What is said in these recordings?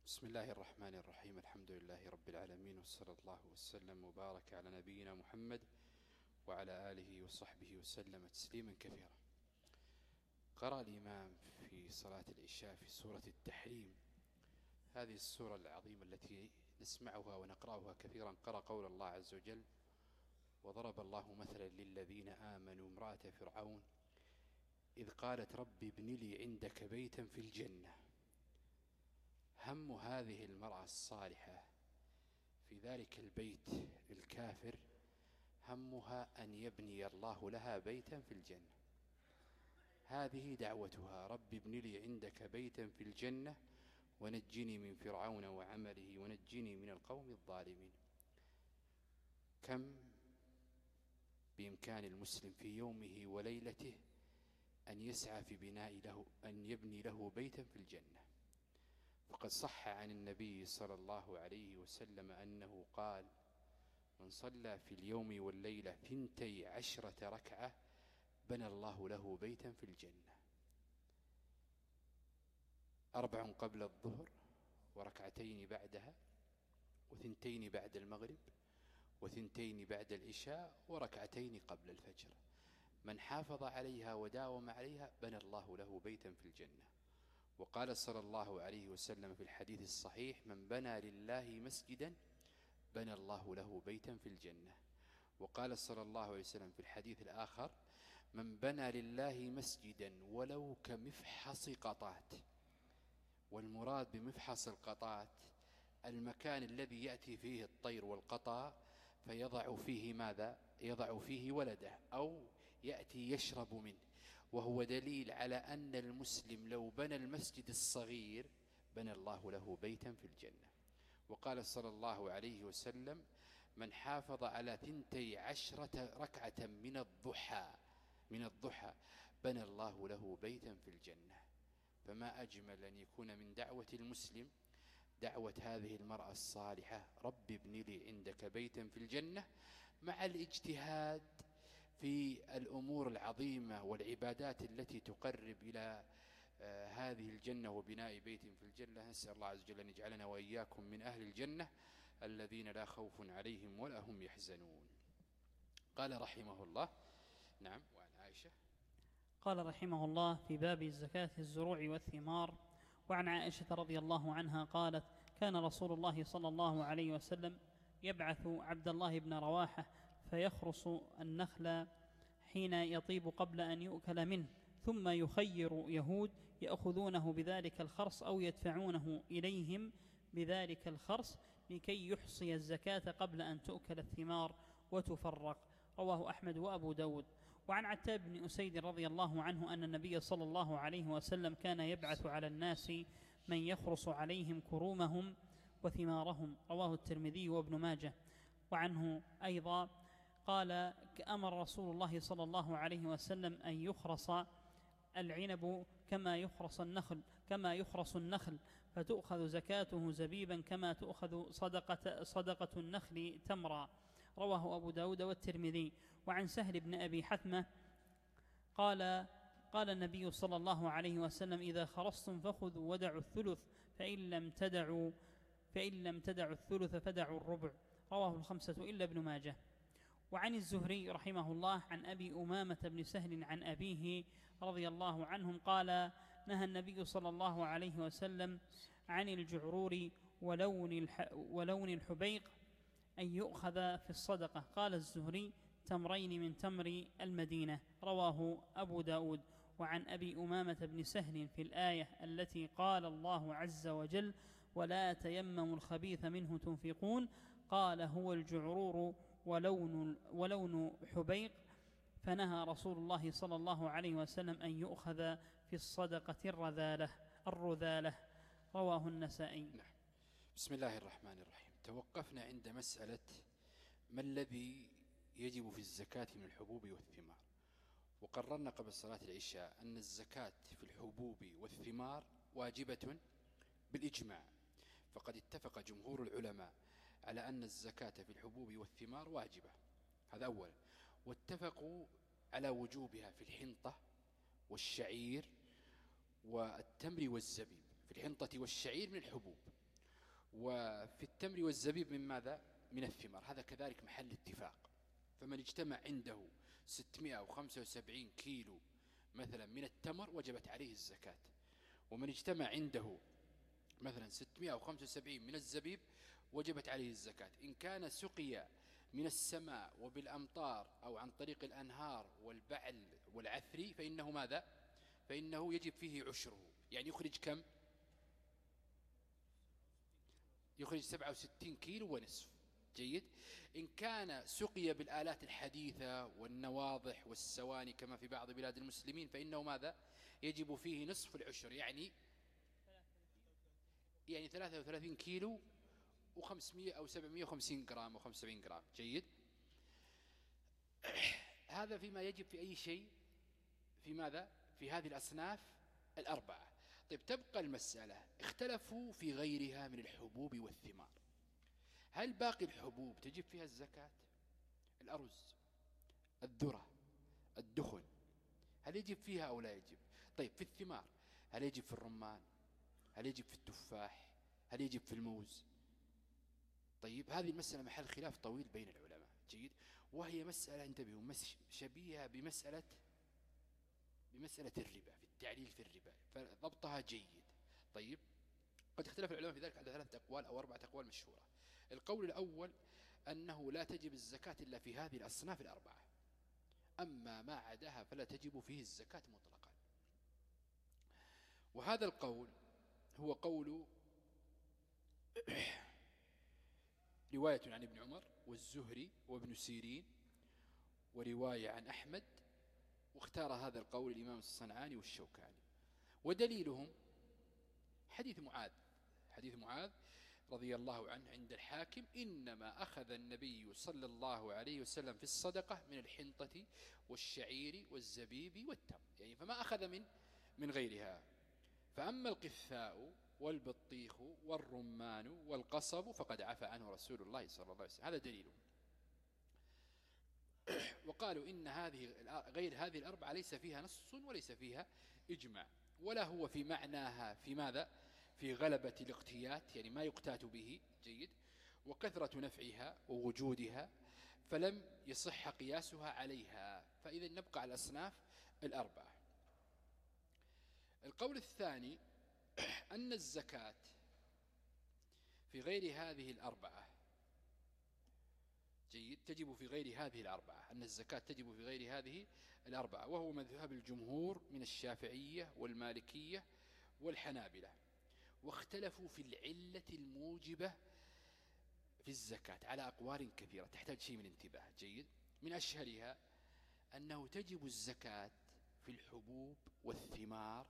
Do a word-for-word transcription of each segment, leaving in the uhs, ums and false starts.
بسم الله الرحمن الرحيم. الحمد لله رب العالمين، وصلى الله وسلم وبارك على نبينا محمد وعلى آله وصحبه وسلم تسليما كثيرا. قرأ الإمام في صلاة العشاء في سورة التحريم، هذه السورة العظيمة التي نسمعها ونقرأها كثيرا. قرأ قول الله عز وجل: وضرب الله مثلا للذين آمنوا امرأة فرعون إذ قالت رب ابن لي عندك بيتا في الجنة. هم هذه المرأة الصالحة في ذلك البيت الكافر، همها أن يبني الله لها بيتا في الجنة. هذه دعوتها: رب ابن لي عندك بيتا في الجنة ونجني من فرعون وعمله ونجني من القوم الظالمين. كم بإمكان المسلم في يومه وليلته أن يسعى في بناء له، أن يبني له بيتا في الجنة. فقد صح عن النبي صلى الله عليه وسلم أنه قال: من صلى في اليوم والليلة ثنتي عشرة ركعة بنى الله له بيتا في الجنة. أربع قبل الظهر، وركعتين بعدها، وثنتين بعد المغرب، وثنتين بعد العشاء، وركعتين قبل الفجر. من حافظ عليها وداوم عليها بنى الله له بيتا في الجنة. وقال صلى الله عليه وسلم في الحديث الصحيح: من بنى لله مسجدا بنى الله له بيتا في الجنة. وقال صلى الله عليه وسلم في الحديث الآخر: من بنى لله مسجدا ولو كمفحص قطات. والمراد بمفحص القطات المكان الذي يأتي فيه الطير والقطا فيضع فيه ماذا؟ يضع فيه ولده، أو يأتي يشرب منه. وهو دليل على أن المسلم لو بنى المسجد الصغير بنى الله له بيتا في الجنة. وقال صلى الله عليه وسلم: من حافظ على ثنتي عشرة ركعة من الضحى من الضحى بنى الله له بيتا في الجنة. فما أجمل أن يكون من دعوة المسلم دعوة هذه المرأة الصالحة: رب ابن لي عندك بيتا في الجنة، مع الاجتهاد في الأمور العظيمة والعبادات التي تقرب إلى آه هذه الجنة وبناء بيت في الجنة. نسأل الله عز وجل أن يجعلنا وإياكم من أهل الجنة الذين لا خوف عليهم ولا هم يحزنون. قال رحمه الله: نعم. وعن عائشة قال رحمه الله في باب الزكاة الزروع والثمار: وعن عائشة رضي الله عنها قالت: كان رسول الله صلى الله عليه وسلم يبعث عبد الله بن رواحة فيخرص النخل حين يطيب قبل أن يؤكل منه، ثم يخير يهود يأخذونه بذلك الخرص أو يدفعونه إليهم بذلك الخرص لكي يحصي الزكاة قبل أن تؤكل الثمار وتفرق. رواه أحمد وأبو داود. وعن عتاب بن أسيد رضي الله عنه أن النبي صلى الله عليه وسلم كان يبعث على الناس من يخرص عليهم كرومهم وثمارهم. رواه الترمذي وابن ماجه. وعنه أيضا قال: أمر رسول الله صلى الله عليه وسلم أن يخرص العنب كما يخرص النخل كما يخرص النخل فتؤخذ زكاته زبيبا كما تؤخذ صدقة, صدقة النخل تمرا. رواه أبو داود والترمذي. وعن سهل بن أبي حثمة قال: قال النبي صلى الله عليه وسلم: إذا خرصتم فخذوا ودعوا الثلث، فإن لم تدعوا فإن لم تدعوا الثلث فدعوا الربع. رواه الخمسة إلا ابن ماجه. وعن الزهري رحمه الله عن أبي أمامة بن سهل عن أبيه رضي الله عنهم قال: نهى النبي صلى الله عليه وسلم عن الجعرور ولون, الح ولون الحبيق أن يؤخذ في الصدقة. قال الزهري: تمرين من تمر المدينة. رواه أبو داود. وعن أبي أمامة بن سهل في الآية التي قال الله عز وجل: ولا تيمموا الخبيث منه تنفقون، قال: هو الجعرور ولون, ولون حبيق. فنهى رسول الله صلى الله عليه وسلم أن يؤخذ في الصدقة الرذالة الرذالة. رواه النسائي. نعم. بسم الله الرحمن الرحيم. توقفنا عند مسألة ما الذي يجب في الزكاة من الحبوب والثمار، وقررنا قبل صلاة العشاء أن الزكاة في الحبوب والثمار واجبة بالإجماع. فقد اتفق جمهور العلماء على أن الزكاة في الحبوب والثمار واجبة، هذا أولا. واتفقوا على وجوبها في الحنطة والشعير والتمر والزبيب. في الحنطة والشعير من الحبوب، وفي التمر والزبيب من ماذا؟ من الثمار. هذا كذلك محل اتفاق. فمن اجتمع عنده ستمائة وخمسة وسبعين كيلو مثلا من التمر وجبت عليه الزكاة، ومن اجتمع عنده مثلا ستمائة وخمسة وسبعين من الزبيب وجبت عليه الزكاة. إن كان سقي من السماء وبالأمطار أو عن طريق الأنهار والبعل والعثري فإنه ماذا؟ فإنه يجب فيه عشره، يعني يخرج كم؟ يخرج سبعة وستين كيلو ونصف. جيد. إن كان سقي بالآلات الحديثة والنواضح والسواني كما في بعض بلاد المسلمين فإنه ماذا؟ يجب فيه نصف العشر، يعني يعني ثلاثة وثلاثين كيلو وخمسمائة أو سبعمائة وخمسين جرام أو خمسة وسبعين جرام. جيد. هذا فيما يجب في أي شيء، في ماذا؟ في هذه الأصناف الأربعة. طيب، تبقى المسألة اختلفوا في غيرها من الحبوب والثمار. هل باقي الحبوب تجب فيها الزكاة؟ الأرز، الذرة، الدخن، هل يجب فيها أو لا يجب؟ طيب، في الثمار هل يجب في الرمان؟ هل يجب في التفاح؟ هل يجب في الموز؟ طيب، هذه المسألة محل خلاف طويل بين العلماء. جيد. وهي مسألة، انتبهوا، شبيهة بمسألة بمسألة الربا، في التعليل في الربا، فضبطها جيد. طيب، قد اختلف العلماء في ذلك على ثلاثة أقوال أو أربعة أقوال مشهورة. القول الأول أنه لا تجب الزكاة إلا في هذه الأصناف الأربعة، أما ما عداها فلا تجب فيه الزكاة مطلقا. وهذا القول هو قول رواية عن ابن عمر والزهري وابن سيرين، ورواية عن أحمد، واختار هذا القول الإمام الصنعاني والشوكاني. ودليلهم حديث معاذ حديث معاذ رضي الله عنه عند الحاكم: إنما أخذ النبي صلى الله عليه وسلم في الصدقة من الحنطة والشعير والزبيب والتمر، يعني فما أخذ من من غيرها. فأما القثاء والبطيخ والرمان والقصب فقد عفى عنه رسول الله صلى الله عليه وسلم. هذا دليله. وقالوا إن هذه غير هذه الأربعة ليس فيها نص وليس فيها إجماع، ولا هو في معناها في ماذا؟ في غلبة الاقتيات، يعني ما يقتات به. جيد. وكثرة نفعها ووجودها، فلم يصح قياسها عليها. فإذا نبقى على الأصناف الأربعة. القول الثاني أن الزكاة في غير هذه الأربعة جيد تجب في غير هذه الأربعة أن الزكاة تجب في غير هذه الأربعة، وهو مذهب الجمهور من الشافعية والمالكية والحنابلة. واختلفوا في العلة الموجبة في الزكاة على أقوال كثيرة تحتاج شيء من انتباه. جيد. من أشهرها أنه تجب الزكاة في الحبوب والثمار.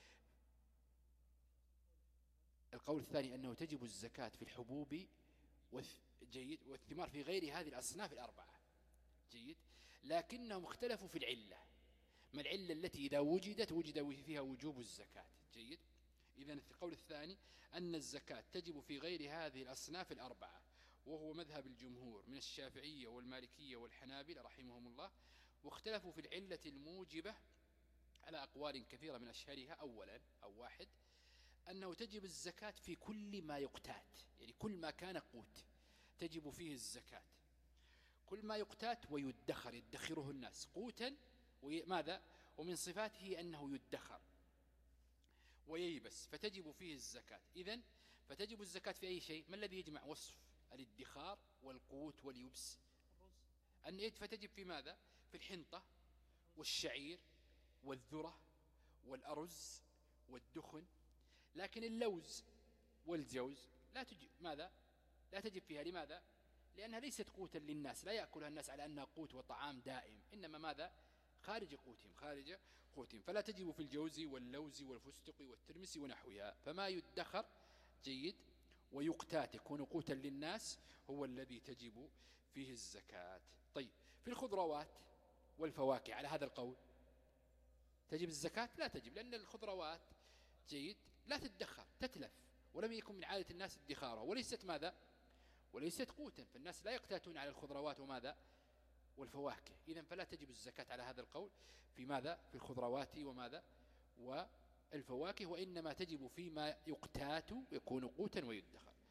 القول الثاني أنه تجب الزكاة في الحبوب جيد والثمار في غير هذه الأصناف الأربعة. جيد. لكنهم اختلفوا في العلة، ما العلة التي إذا وجدت وجد فيها وجوب الزكاة. جيد. إذن القول الثاني أن الزكاة تجب في غير هذه الأصناف الأربعة، وهو مذهب الجمهور من الشافعية والمالكية والحنابلة رحمهم الله. واختلفوا في العلة الموجبة على أقوال كثيرة، من أشهرها أولا أو واحد أنه تجب الزكاة في كل ما يقتات، يعني كل ما كان قوت تجب فيه الزكاة. كل ما يقتات ويدخر، يدخره الناس قوتا، وماذا؟ ومن صفاته أنه يدخر وييبس، فتجب فيه الزكاة. إذن فتجب الزكاة في أي شيء؟ ما الذي يجمع وصف الادخار والقوت واليبس؟ أن فتجب في ماذا؟ في الحنطة والشعير والذرة والأرز والدخن. لكن اللوز والجوز لا تجب ماذا؟ لا تجب فيها. لماذا؟ لأنها ليست قوتا للناس، لا يأكلها الناس على أنها قوت وطعام دائم، إنما ماذا؟ خارج قوتهم خارج قوتهم فلا تجب في الجوز واللوز والفستق والترمس ونحوها. فما يدخر جيد ويقتات يكون قوتا للناس هو الذي تجب فيه الزكاة. طيب، في الخضروات والفواكه على هذا القول تجب الزكاة؟ لا تجب، لأن الخضروات جيد لا تدخر، تتلف، ولم يكن من عادة الناس ادخارها، وليست ماذا؟ وليست قوتا، فالناس لا يقتاتون على الخضروات وماذا؟ والفواكه. إذن فلا تجب الزكاة على هذا القول في ماذا؟ في الخضروات وماذا؟ والفواكه، وإنما تجب فيما يقتات يكون قوتا ويدخر.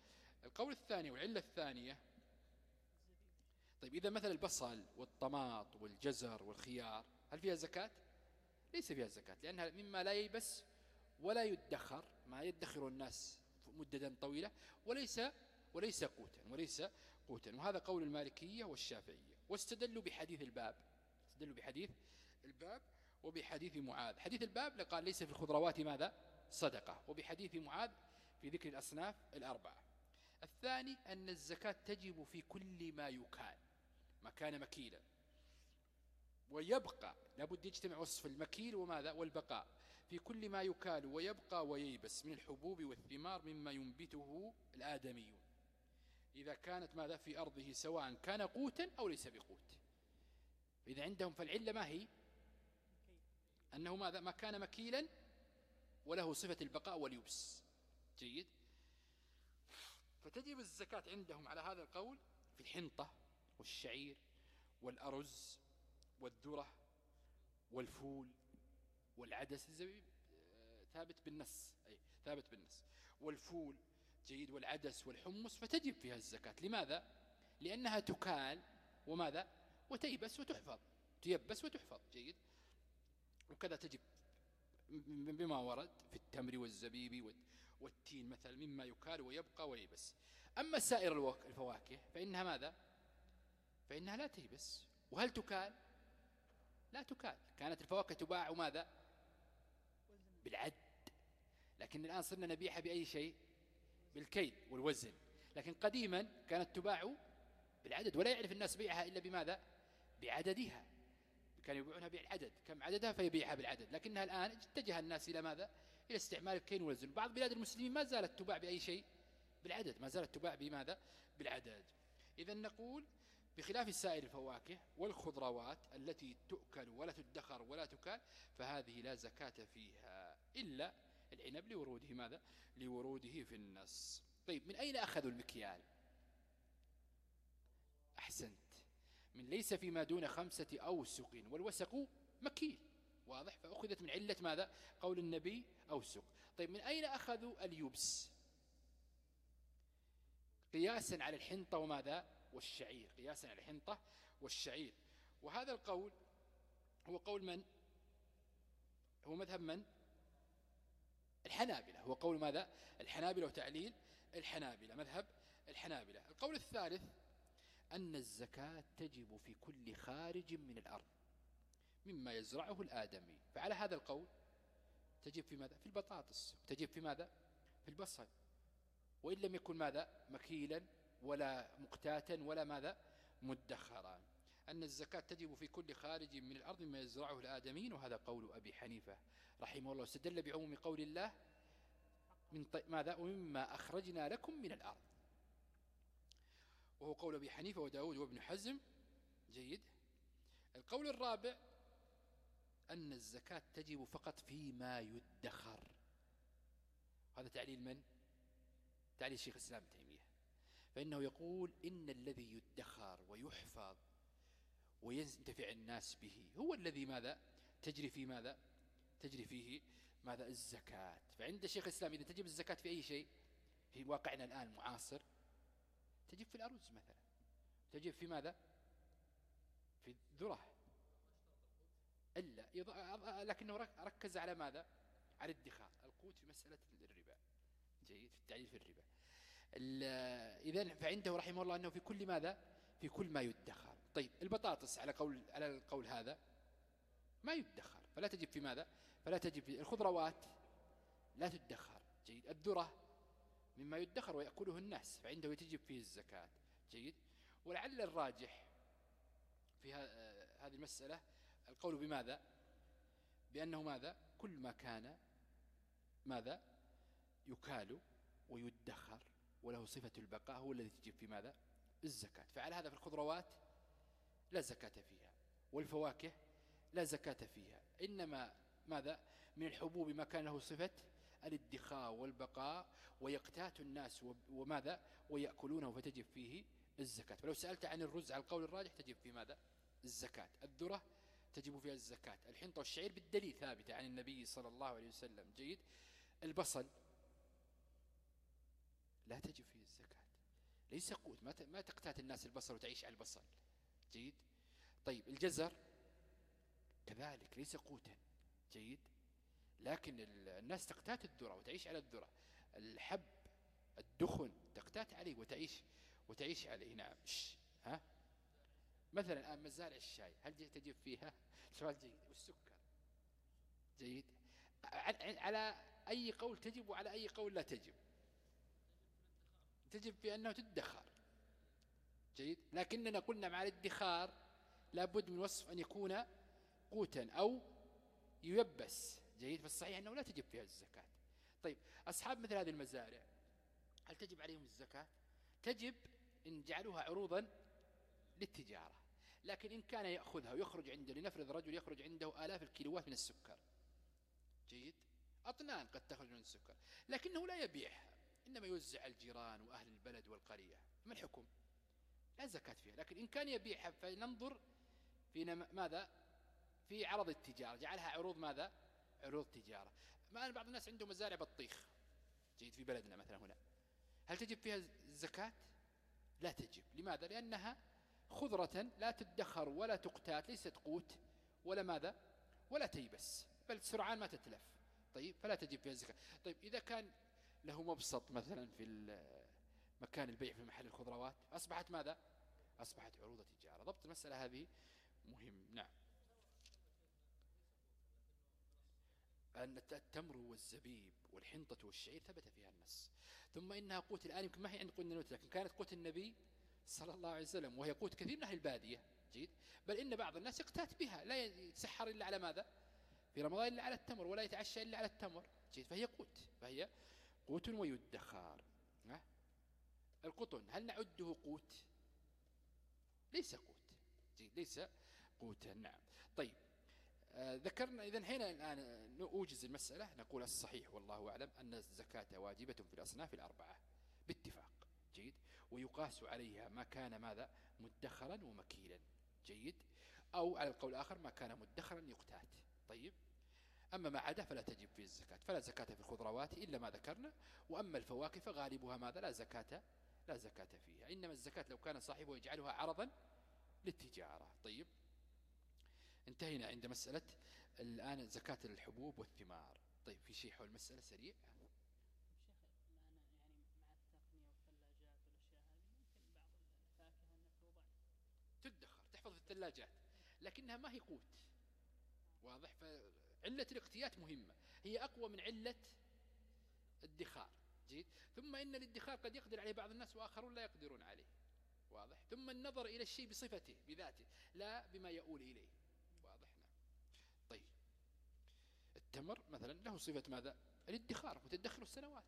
القول الثاني والعلة الثانية، طيب إذا مثل البصل والطماط والجزر والخيار هل فيها زكاة؟ ليس فيها زكاة، لأنها مما لا ييبس ولا يدخر، ما يدخر الناس مدة طويلة، وليس وليس قوتا وليس قوتا. وهذا قول المالكية والشافعية. واستدلوا بحديث الباب، استدلوا بحديث الباب وبحديث معاذ. حديث الباب قال ليس في الخضروات ماذا؟ صدقة. وبحديث معاذ في ذكر الأصناف الأربعة. الثاني أن الزكاة تجب في كل ما يكال، ما كان مكيلا ويبقى، لابد يجتمع وصف المكيل وماذا؟ والبقاء. في كل ما يكال ويبقى وييبس من الحبوب والثمار مما ينبته الآدميون، إذا كانت ماذا؟ في أرضه، سواء كان قوتا أو ليس بقوت. إذا عندهم فالعلة ما هي؟ أنه ماذا؟ ما كان مكيلا وله صفة البقاء واليبس. جيد. فتجب الزكاة عندهم على هذا القول في الحنطة والشعير والأرز والذرة والفول والعدس. الزبيب ثابت بالنص، أي ثابت بالنص. والفول جيد والعدس والحمص، فتجب فيها الزكاة. لماذا؟ لأنها تكال وماذا؟ وتيبس وتحفظ، تيبس وتحفظ. جيد. وكذا تجب بما ورد في التمر والزبيب والتين مثلا مما يكال ويبقى وييبس. أما سائر الفواكه فإنها ماذا؟ فإنها لا تيبس. وهل تكال؟ لا تكال. كانت الفواكه تباع ماذا؟ بالعد، لكن الآن صرنا نبيعها بأي شيء؟ بالكيل والوزن. لكن قديما كانت تباع بالعدد، ولا يعرف الناس بيعها إلا بماذا؟ بعددها. كانوا يبيعونها بالعدد، كم عددها فيبيعها بالعدد. لكنها الآن اتجه الناس إلى ماذا؟ إلى استعمال الكيل والوزن. بعض بلاد المسلمين ما زالت تباع بأي شيء؟ بالعدد، ما زالت تباع بماذا؟ بالعدد. إذن نقول بخلاف سائر الفواكه والخضروات التي تؤكل ولا تدخر ولا تكال، فهذه لا زكاة فيها إلا العنب لوروده ماذا؟ لوروده في النص. طيب من أين أخذوا المكيال؟ أحسنت، من ليس فيما دون خمسة أوسق، والوسق مكيل، واضح؟ فأخذت من علة ماذا؟ قول النبي أوسق. طيب من أين أخذوا اليبس؟ قياسا على الحنطة وماذا؟ والشعير، قياسا على الحنطة والشعير. وهذا القول هو قول من؟ هو مذهب من؟ الحنابلة. هو قول ماذا؟ الحنابلة وتعليل الحنابلة، مذهب الحنابلة. القول الثالث أن الزكاة تجب في كل خارج من الأرض مما يزرعه الآدمي. فعلى هذا القول تجب في ماذا؟ في البطاطس. تجب في ماذا؟ في البصل، وإن لم يكن ماذا؟ مكيلا ولا مقتاتا ولا ماذا؟ مدخرا. أن الزكاة تجب في كل خارج من الأرض مما يزرعه الآدميين. وهذا قول أبي حنيفة رحمه الله، استدل بعموم قول الله من طي... ماذا؟ ومما أخرجنا لكم من الأرض، وهو قول أبي حنيفة وداود وابن حزم. جيد. القول الرابع أن الزكاة تجب فقط فيما يدخر. هذا تعليل من؟ تعليل شيخ الإسلام تيمية، فإنه يقول إن الذي يدخر ويحفظ وينتفع الناس به هو الذي ماذا؟ تجري في ماذا؟ تجري فيه ماذا؟ الزكاة. فعند شيخ الإسلام إذا تجب الزكاة في أي شيء في واقعنا الآن معاصر، تجب في الأرز مثلا، تجب في ماذا؟ في الذرة. إلا لكنه ركز على ماذا؟ على الادخار، القوت في مسألة الربا. جيد. في التعليل في الربا. إذن فعنده رحمه الله أنه في كل ماذا؟ في كل ما يدخر. طيب البطاطس على قول على القول هذا ما يدخر، فلا تجب في ماذا؟ فلا تجب في الخضروات، لا تدخر. جيد. الذرة مما يدخر ويأكله الناس، فعنده تجب فيه الزكاة. جيد. ولعل الراجح في هذه المسألة القول بماذا؟ بأنه ماذا؟ كل ما كان ماذا؟ يكال ويدخر وله صفة البقاء هو الذي تجب في ماذا؟ الزكاة. فعلى هذا في الخضروات لا زكاة فيها، والفواكه لا زكاة فيها، إنما ماذا؟ من الحبوب ما كان له صفة الادخار والبقاء ويقتات الناس وماذا؟ ويأكلونه، فتجب فيه الزكاة. فلو سألت عن الرز على القول الراجح تجب في ماذا؟ الزكاة. الذرة تجب فيها الزكاة. الحنطة والشعير بالدليل ثابتة عن النبي صلى الله عليه وسلم. جيد. البصل لا تجب فيه الزكاة. ليس قوت، ما ما تقتات الناس البصل وتعيش على البصل. جيد. طيب الجزر كذلك ليس قوتا. جيد. لكن الناس تقتات الذرة وتعيش على الذرة. الحب الدخن تقتات عليه وتعيش وتعيش عليه. نعم. ها مثلا الآن مزارع الشاي هل تجب فيها؟ سؤال جيد. والسكر. جيد. على أي قول تجب وعلى أي قول لا تجب؟ تجب في أنه تدخر. جيد. لكننا قلنا مع الادخار لابد من وصف أن يكون قوتا أو ييبس. جيد. فالصحيح أنه لا تجب فيها الزكاة. طيب أصحاب مثل هذه المزارع هل تجب عليهم الزكاة؟ تجب إن جعلوها عروضا للتجارة. لكن إن كان يأخذها ويخرج عنده، لنفرض رجل يخرج عنده آلاف الكيلوات من السكر. جيد. أطنان قد تخرج من السكر، لكنه لا يبيعها، إنما يوزع الجيران وأهل البلد والقرية. ما الحكم؟ لا زكاة فيها. لكن إن كان يبيعها فننظر في ماذا؟ في عرض التجارة، جعلها عروض ماذا؟ عروض تجارة. ما بعض الناس عنده مزارع بطيخ. جيد. في بلدنا مثلا هنا هل تجب فيها الزكاة؟ لا تجب. لماذا؟ لأنها خضرة لا تدخر ولا تقتات، ليست قوت ولا ماذا ولا تيبس، بل سرعان ما تتلف. طيب فلا تجب فيها الزكاة. طيب إذا كان له مبسط مثلا في مكان البيع في محل الخضروات أصبحت ماذا؟ أصبحت عروض تجارة. ضبط المسألة هذه مهم. نعم. أن التمر والزبيب والحنطة والشعير ثبت فيها النص. ثم إنها قوت الآن يمكن ما هي عند قلنا نوت، لكن كانت قوت النبي صلى الله عليه وسلم، وهي قوت كثير من أهل البادية. جيد. بل إن بعض الناس يقتات بها، لا يتسحر إلا على ماذا؟ في رمضان إلا على التمر، ولا يتعشى إلا على التمر. جيد. فهي قوت، فهي قوت ويدخار. القطن هل نعده قوت؟ ليس قوت. جيد. ليس قوتا. نعم. طيب آه ذكرنا إذن هنا الآن نوجز المسألة، نقول الصحيح والله أعلم أن الزكاة واجبة في الأصناف الأربعة باتفاق. جيد. ويقاس عليها ما كان ماذا؟ مدخرا ومكيلا. جيد. أو على القول الآخر ما كان مدخرا يقتات. طيب. أما ما عدا فلا تجب فيه الزكاة. فلا زكاة في الخضروات إلا ما ذكرنا. وأما الفواكه فغالبها ماذا؟ لا زكاة لا زكاة فيها. إنما الزكاة لو كان صاحبه يجعلها عرضا للتجارة. طيب انتهينا عند مسألة الآن زكاة الحبوب والثمار. طيب في شيء حول المسألة سريع؟ تدخر تحفظ في الثلاجات لكنها ما هي قوت. واضح. فعلة الاقتيات مهمة، هي أقوى من علة الادخار. جيد. ثم إن الادخار قد يقدر عليه بعض الناس وآخرون لا يقدرون عليه. واضح. ثم النظر إلى الشيء بصفته بذاته لا بما يؤول إليه. واضح. نعم. طيب التمر مثلا له صفة ماذا؟ الادخار، متدخر السنوات.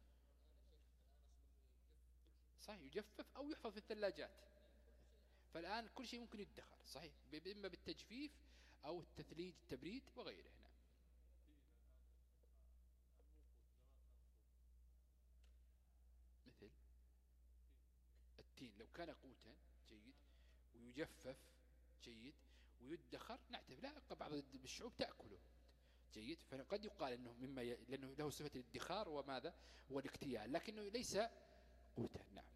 صحيح. يجفف أو يحفظ في الثلاجات. فالآن كل شيء ممكن يدخر. صحيح. إما بالتجفيف أو التثليج التبريد وغيره. نعم. مثل التين لو كان قوتا جيد ويجفف جيد ويدخر نعتبر. لا بعض الشعوب تأكله. جيد. فقد يقال أنه مما ي... لأنه له صفة الادخار وماذا والاكتيال، لكنه ليس قوتا. نعم.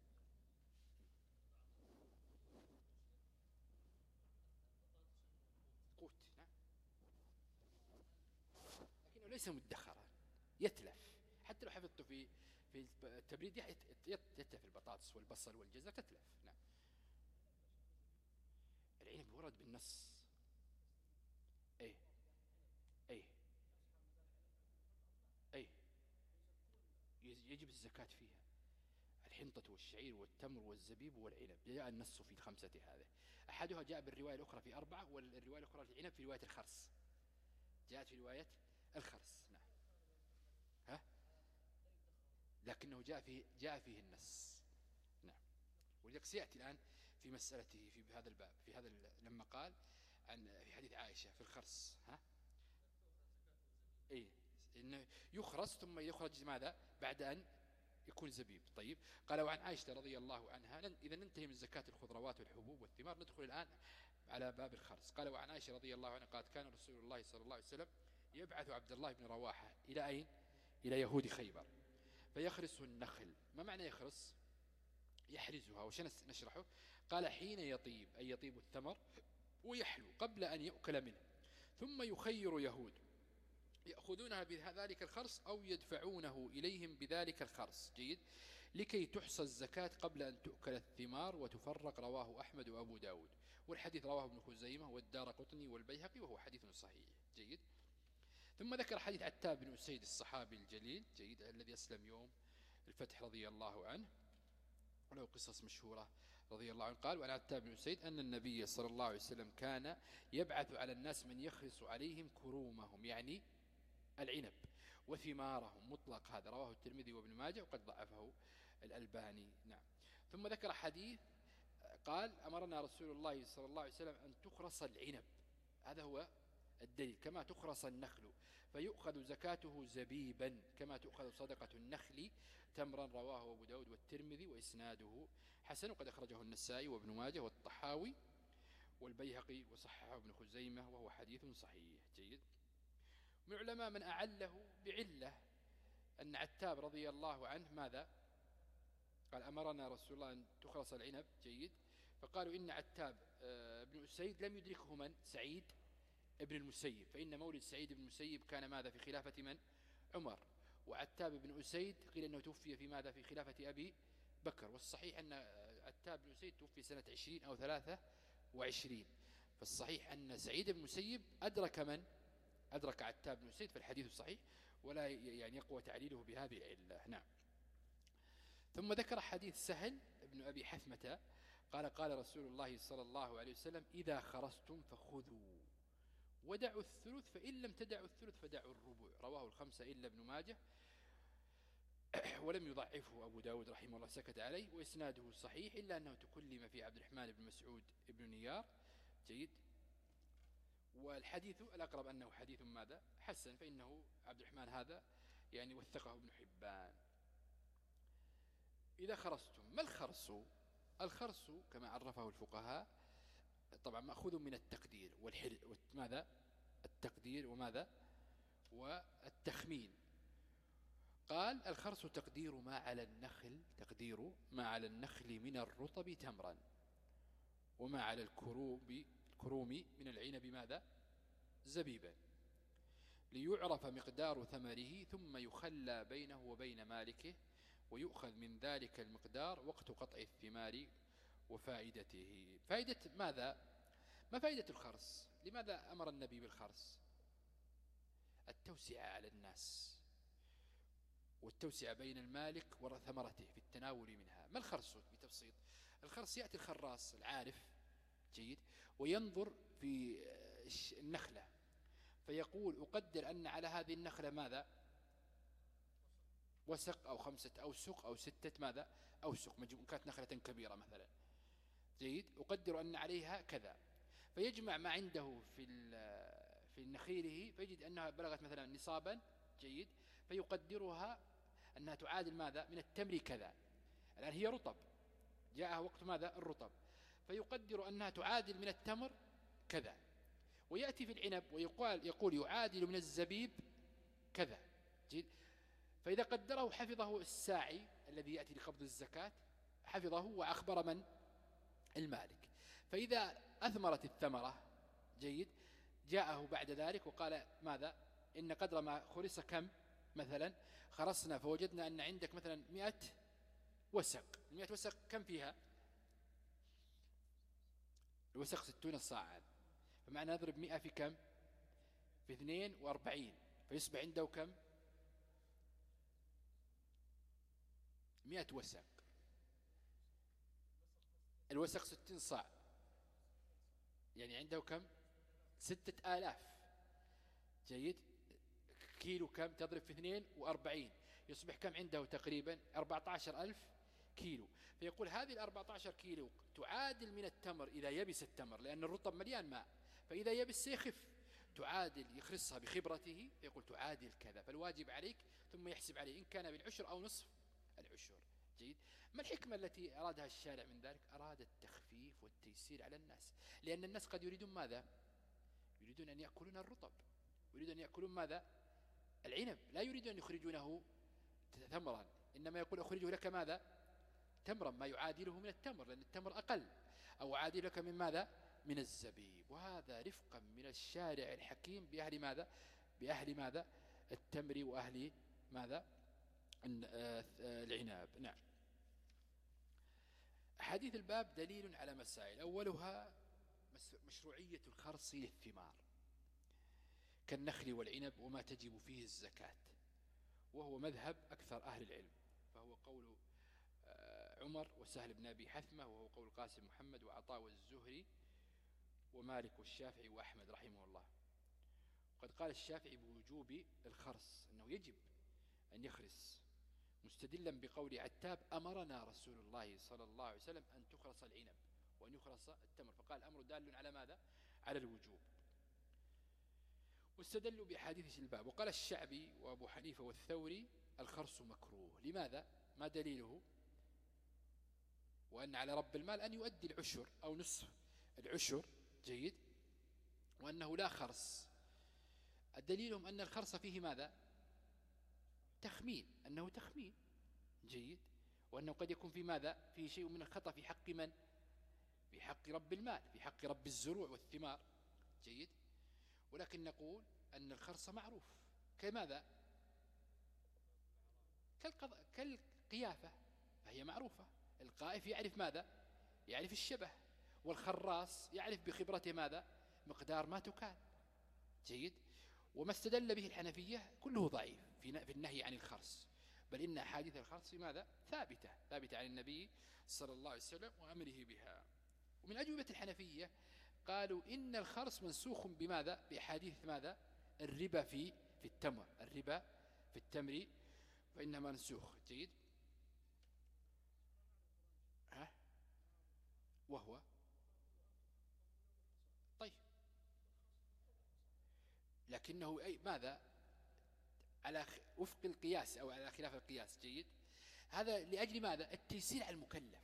قوت. نعم. لكنه ليس مدخرا يتلف. حتى لو حفظته في في التبريد يتلف. البطاطس والبصل والجزر تتلف. نعم. العنب ورد بالنص. ايه ايه ايه يجب الزكاة فيها. الحنطة والشعير والتمر والزبيب والعنب جاء النص في الخمسة هذه. أحدها جاء بالرواية الأخرى في أربعة، والرواية الأخرى في العنب في رواية الخرس. جاءت في رواية الخرس. نعم. ها لكنه جاء فيه جاء فيه النص. نعم. ولذلك سيأتي الآن في مسألته في هذا الباب في هذا لما قال عن في حديث عائشة في الخرس. ها ايه انه يخرس ثم يخرج ماذا بعد ان يكون زبيب. طيب قال وعن عائشة رضي الله عنها. اذا ننتهي من زكاة الخضروات والحبوب والثمار ندخل الآن على باب الخرس. قال وعن عائشة رضي الله عنها قالت كان رسول الله صلى الله عليه وسلم يبعث عبد الله بن رواحة إلى أين؟ إلى يهود خيبر فيخرس النخل. ما معنى يخرس؟ يحرزها، وش نشرحه؟ قال حين يطيب، أي يطيب الثمر ويحلو قبل أن يؤكل منه، ثم يخير يهود يأخذونها بذلك الخرص أو يدفعونه إليهم بذلك الخرص، جيد، لكي تحصى الزكاة قبل أن تؤكل الثمار وتفرق. رواه أحمد وأبو داود، والحديث رواه ابن خزيمة والدارقطني والبيهقي وهو حديث صحيح، جيد. ثم ذكر حديث عتاب بن أسيد الصحابي الجليل، جيد، الذي أسلم يوم الفتح رضي الله عنه، وله قصص مشهورة رضي الله عنه. قال: وعن عتاب بن أسيد أن النبي صلى الله عليه وسلم كان يبعث على الناس من يخرص عليهم كرومهم، يعني العنب، وثمارهم، مطلق هذا. رواه الترمذي وابن ماجه وقد ضعفه الألباني. نعم. ثم ذكر حديث قال: أمرنا رسول الله صلى الله عليه وسلم أن تخرص العنب، هذا هو الدليل، كما تخرص النخل، فيؤخذ زكاته زبيبا كما تؤخذ صدقة النخل تمرا. رواه أبو داود والترمذي وإسناده حسن، وقد أخرجه النسائي وابن ماجه والطحاوي والبيهقي وصححه ابن خزيمة وهو حديث صحيح، جيد. من علماء من أعله بعلة أن عتاب رضي الله عنه ماذا قال؟ أمرنا رسول الله أن تخرص العنب، جيد. فقالوا إن عتاب بن أسيد لم يدركه من؟ سعيد ابن المسيب، فإن مولد سعيد بن المسيب كان ماذا؟ في خلافة من؟ عمر. وعتاب بن أسيد قيل أنه توفي في ماذا؟ في خلافة أبي بكر. والصحيح أن عتاب بن أسيد توفي سنة عشرين أو ثلاثة وعشرين، فالصحيح أن سعيد بن المسيب أدرك من؟ أدرك عتاب بن أسيد، فالحديث الصحيح، ولا يعني يقوى تعليله بهذه العلة. نعم. ثم ذكر حديث سهل ابن أبي حثمة قال: قال رسول الله صلى الله عليه وسلم: إذا خرستم فخذوا ودعوا الثلث، فإن لم تدعوا الثلث فدعوا الربع. رواه الخمسة إلا ابن ماجه، ولم يضعفه أبو داود رحمه الله، سكت عليه، وإسناده صحيح، إلا أنه تكلم في عبد الرحمن بن مسعود ابن نيار، جيد. والحديث الأقرب أنه حديث ماذا؟ حسن، فإنه عبد الرحمن هذا يعني وثقه ابن حبان. إذا خرستم، ما الخرص؟ الخرص كما عرفه الفقهاء طبعا مأخوذ من التقدير والحر، ماذا؟ التقدير وماذا؟ والتخمين. قال: الخرص تقدير ما على النخل، تقدير ما على النخل من الرطب تمرا، وما على الكروم الكروم من العنب ماذا؟ زبيبا، ليعرف مقدار ثمره، ثم يخلى بينه وبين مالكه، ويؤخذ من ذلك المقدار وقت قطع الثمار وفائدته. فائدة ماذا؟ ما فائدة الخرص؟ لماذا أمر النبي بالخرص؟ التوسعة على الناس، والتوسعة بين المالك وثمرته في التناول منها. ما الخرص بتبسيط؟ الخرص يأتي الخراص العارف، جيد، وينظر في النخلة فيقول: أقدر أن على هذه النخلة ماذا؟ وسق أو خمسة أوسق أو ستة ماذا؟ أوسق، كانت نخلة كبيرة مثلا، جيد، أقدر أن عليها كذا، فيجمع ما عنده في في نخيله فيجد أنها بلغت مثلا نصابا، جيد، فيقدرها أنها تعادل ماذا؟ من التمر كذا. الآن هي رطب، جاءها وقت ماذا؟ الرطب، فيقدر أنها تعادل من التمر كذا. ويأتي في العنب ويقال يقول يعادل من الزبيب كذا، جيد. فإذا قدره حفظه الساعي الذي يأتي لقبض الزكاة، حفظه وأخبر من؟ المالك. فإذا أثمرت الثمرة، جيد، جاءه بعد ذلك وقال ماذا؟ إن قدر ما خرص كم؟ مثلا خرصنا فوجدنا أن عندك مثلا مئة وسق، المئة وسق كم فيها؟ الوسق ستون صاعا، فمعنى نضرب مئة في كم؟ في اثنين واربعين، فيصبح عنده كم؟ مئة وسق. الوسق ستين صاع، يعني عنده كم؟ ستة آلاف، جيد. كيلو كم؟ تضرب في اثنين واربعين، يصبح كم عنده تقريبا؟ أربعة عشر ألف كيلو. فيقول هذه الأربعة عشر كيلو تعادل من التمر إذا يبس التمر، لأن الرطب مليان ماء، فإذا يبس سيخف، تعادل، يخرصها بخبرته، يقول تعادل كذا، فالواجب عليك، ثم يحسب عليه إن كان بالعشر أو نصف العشر، جيد. ما الحكمة التي أرادها الشارع من ذلك؟ أراد التخفيف والتيسير على الناس، لأن الناس قد يريدون ماذا؟ يريدون أن يأكلون الرطب، يريدون أن يأكلون ماذا؟ العنب، لا يريدون أن يخرجونه ثمرا، إنما يقول أخرجه لك ماذا؟ تمرا ما يعادله من التمر، لأن التمر أقل، أو عادلك من ماذا؟ من الزبيب. وهذا رفقا من الشارع الحكيم بأهل ماذا؟ بأهل ماذا؟ التمر وأهل ماذا؟ العناب. نعم. حديث الباب دليل على مسائل، أولها مشروعية الخرص للثمار كالنخل والعنب وما تجب فيه الزكاة، وهو مذهب أكثر أهل العلم، فهو قول عمر وسهل بن أبي حثمة، وهو قول قاسم محمد وعطاء والزهري ومالك والشافعي وأحمد رحمه الله. وقد قال الشافعي بوجوب الخرص أنه يجب أن يخرس، مستدلا بقول عتاب أمرنا رسول الله صلى الله عليه وسلم أن تخرص العنب وأن يخرص التمر، فقال الأمر دال على ماذا؟ على الوجوب. واستدلوا بحديث الباب. وقال الشعبي وأبو حنيفة والثوري الخرص مكروه. لماذا؟ ما دليله؟ وأن على رب المال أن يؤدي العشر أو نصف العشر، جيد، وأنه لا خرص. الدليلهم أن الخرص فيه ماذا؟ تخمين، أنه تخمين، جيد، وأنه قد يكون في ماذا؟ فيه شيء من الخطأ في حق من؟ في حق رب المال، في حق رب الزروع والثمار، جيد. ولكن نقول أن الخرص معروف كماذا؟ كالقيافة، فهي معروفة. القائف يعرف ماذا؟ يعرف الشبه، والخراص يعرف بخبرته ماذا؟ مقدار ما تكال، جيد. وما استدل به الحنفية كله ضعيف في النهي عن الخرص، بل إن أحاديث الخرص ماذا؟ ثابتة ثابتة عن النبي صلى الله عليه وسلم وأمره بها. ومن أجوبة الحنفية قالوا إن الخرص منسوخ بماذا؟ بأحاديث ماذا؟ الربا في في التمر، الربا في التمر فإنها منسوخ، جيد. ها؟ وهو طيب، لكنه أي ماذا؟ على وفق القياس أو على خلاف القياس، جيد. هذا لأجل ماذا؟ التيسير على المكلف.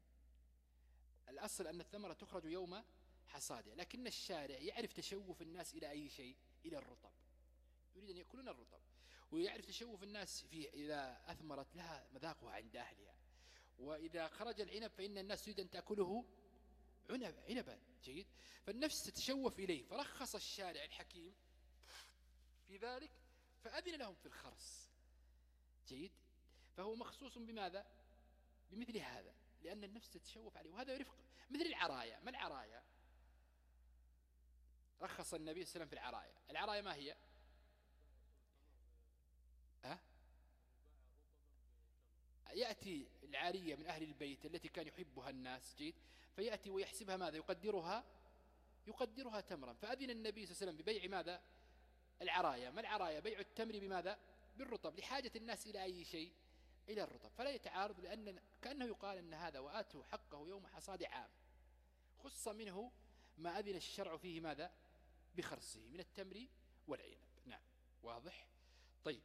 الأصل أن الثمرة تخرج يوم حصاده، لكن الشارع يعرف تشوف الناس إلى أي شيء؟ إلى الرطب، يريد أن يأكلون الرطب، ويعرف تشوف الناس في إذا أثمرت لها مذاقها عند أهلها، وإذا خرج العنب فإن الناس تريد أن تأكله عنب عنبا، جيد. فالنفس تتشوف إليه، فرخص الشارع الحكيم في ذلك فأذن لهم في الخرص، جيد. فهو مخصوص بماذا؟ بمثل هذا، لأن النفس تتشوف عليه، وهذا يرفق مثل العرايا. ما العرايا؟ رخص النبي صلى الله عليه وسلم في العرايا. العرايا ما هي؟ أه؟ يأتي العارية من أهل البيت التي كان يحبها الناس، جيد، فيأتي ويحسبها ماذا؟ يقدرها يقدرها تمرا، فأذن النبي صلى الله عليه وسلم ببيع ماذا؟ العرايا. ما العرايا؟ بيع التمر بماذا؟ بالرطب، لحاجة الناس إلى أي شيء؟ إلى الرطب، فلا يتعارض، لأن كأنه يقال أن هذا وآتوا حقه يوم حصاد عام، خص منه ما أذن الشرع فيه ماذا؟ بخرصه من التمر والعنب. نعم، واضح. طيب،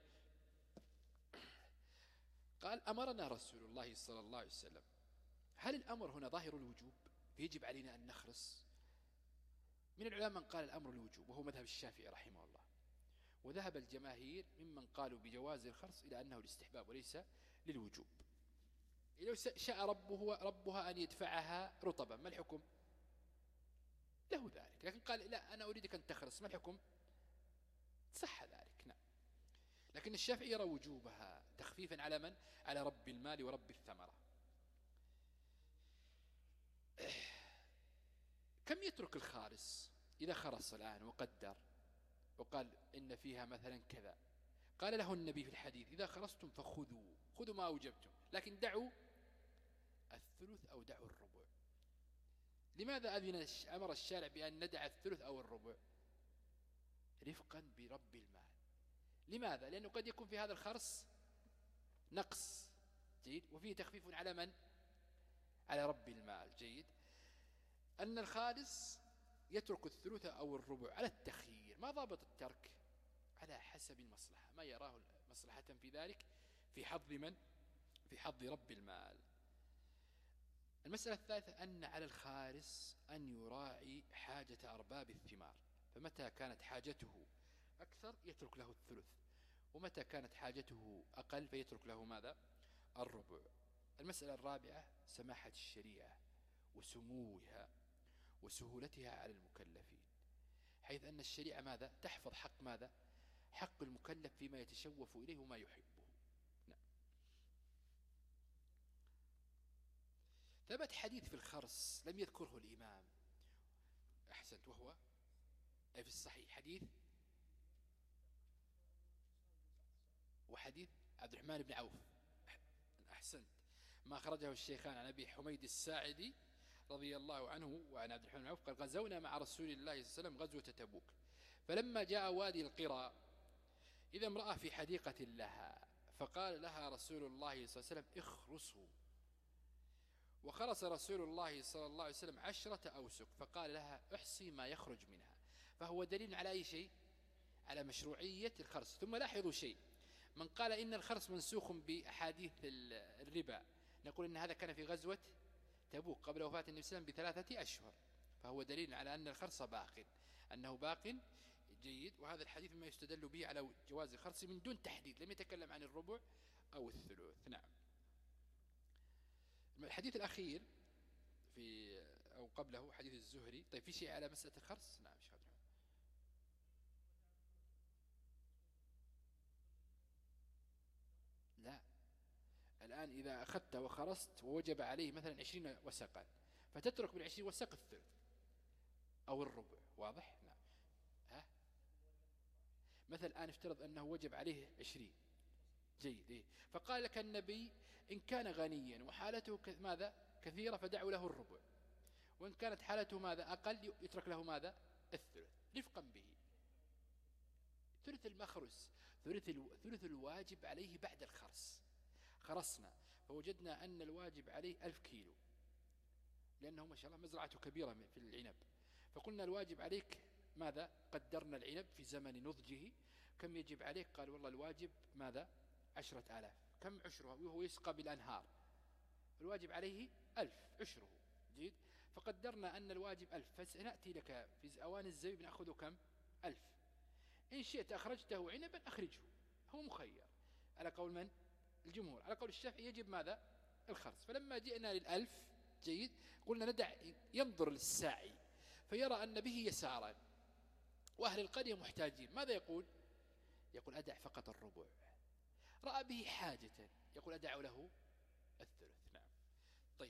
قال أمرنا رسول الله صلى الله عليه وسلم. هل الأمر هنا ظاهر الوجوب فيجب علينا أن نخرص؟ من العلماء من قال الأمر الوجوب، وهو مذهب الشافعي رحمه الله، وذهب الجماهير ممن قالوا بجواز الخرص إلى أنه الاستحباب وليس للوجوب. لو شاء ربه ربها أن يدفعها رطبا، ما الحكم؟ له ذلك، لكن قال لا، أنا أريدك أن تخرص، ما الحكم؟ صح ذلك. نعم. لكن الشافعي يرى وجوبها تخفيفا على من؟ على رب المال ورب الثمرة. كم يترك الخارص إذا خرص الآن وقدر وقال إن فيها مثلا كذا؟ قال له النبي في الحديث إذا خرصتم فخذوا خذوا ما أوجبتم، لكن دعوا الثلث أو دعوا الربع. لماذا أذن أمر الشارع بأن ندع الثلث أو الربع؟ رفقا برب المال. لماذا؟ لأنه قد يكون في هذا الخرص نقص، جيد، وفيه تخفيف على من؟ على رب المال، جيد. أن الخالص يترك الثلث أو الربع على التخيير. ما ضابط الترك؟ على حسب المصلحة، ما يراه مصلحة في ذلك، في حظ من؟ في حظ رب المال. المسألة الثالثة أن على الخالص أن يراعي حاجة أرباب الثمار، فمتى كانت حاجته أكثر يترك له الثلث، ومتى كانت حاجته أقل فيترك له ماذا؟ الربع. المسألة الرابعة سماحة الشريعة وسموها وسهولتها على المكلفين، حيث أن الشريعة ماذا تحفظ حق ماذا حق المكلف فيما يتشوف إليه وما يحبه. نعم. ثبت حديث في الخرس لم يذكره الإمام، أحسنت، وهو أي في الصحيح حديث وحديث عبد الرحمن بن عوف، أحسنت، ما خرجه الشيخان عن أبي حميد الساعدي رضي الله عنه وعن عبد الرحمن بن عوف قال غزونا مع رسول الله صلى الله عليه وسلم غزوة تبوك، فلما جاء وادي القرى إذا امرأة في حديقة لها، فقال لها رسول الله صلى الله عليه وسلم اخرسوا، وخرس رسول الله صلى الله عليه وسلم عشرة أوسق، فقال لها احصي ما يخرج منها، فهو دليل على أي شيء؟ على مشروعية الخرس. ثم لاحظوا شيء، من قال إن الخرس منسوخ بأحاديث الربا نقول إن هذا كان في غزوة تبوك قبل وفاة النبي صلى الله عليه وسلم بثلاثة أشهر، فهو دليل على أن الخرس باق، أنه باق جيد. وهذا الحديث ما يستدل به على جواز الخرس من دون تحديد، لم يتكلم عن الربع أو الثلث. نعم. الحديث الأخير في أو قبله حديث الزهري. طيب في شيء على مسألة الخرس؟ نعم. لا، الآن إذا أخذت وخرست ووجب عليه مثلا عشرين وسقا، فتترك بالعشرين وسق الثلث أو الربع، واضح؟ نعم. ها؟ مثل الآن افترض أنه وجب عليه عشرين، جيد، إيه؟ فقال لك النبي إن كان غنيا وحالته ماذا كثيرة فدعوا له الربع، وإن كانت حالته ماذا أقل يترك له ماذا الثلث رفقا به. ثلث المخرس ثلث ثلث الواجب عليه بعد الخرس. خرسنا فوجدنا أن الواجب عليه ألف كيلو، لأنه ما شاء الله مزرعته كبيرة في العنب، فقلنا الواجب عليك ماذا قدرنا العنب في زمن نضجه كم يجب عليك؟ قال والله الواجب ماذا عشرة آلاف. كم عشرها؟ وهو يسقى بالأنهار، الواجب عليه ألف عشره، جيد. فقدرنا أن الواجب ألف، فسنأتي لك في أوان الزبيب نأخذ كم؟ ألف. إن شئت أخرجته عنبا أخرجه، هو مخير على قول من؟ الجمهور. على قول الشافعي يجب ماذا؟ الخرس. فلما جئنا للألف، جيد، قلنا ندع ينظر للساعي فيرى أن به يسارا وأهل القرية محتاجين، ماذا يقول؟ يقول أدع فقط الربع. رأى به حاجة يقول أدع له الثلث. نعم. طيب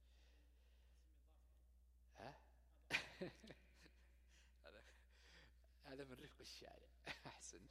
ها هذا هذا من رفق الشارع. أحسنت.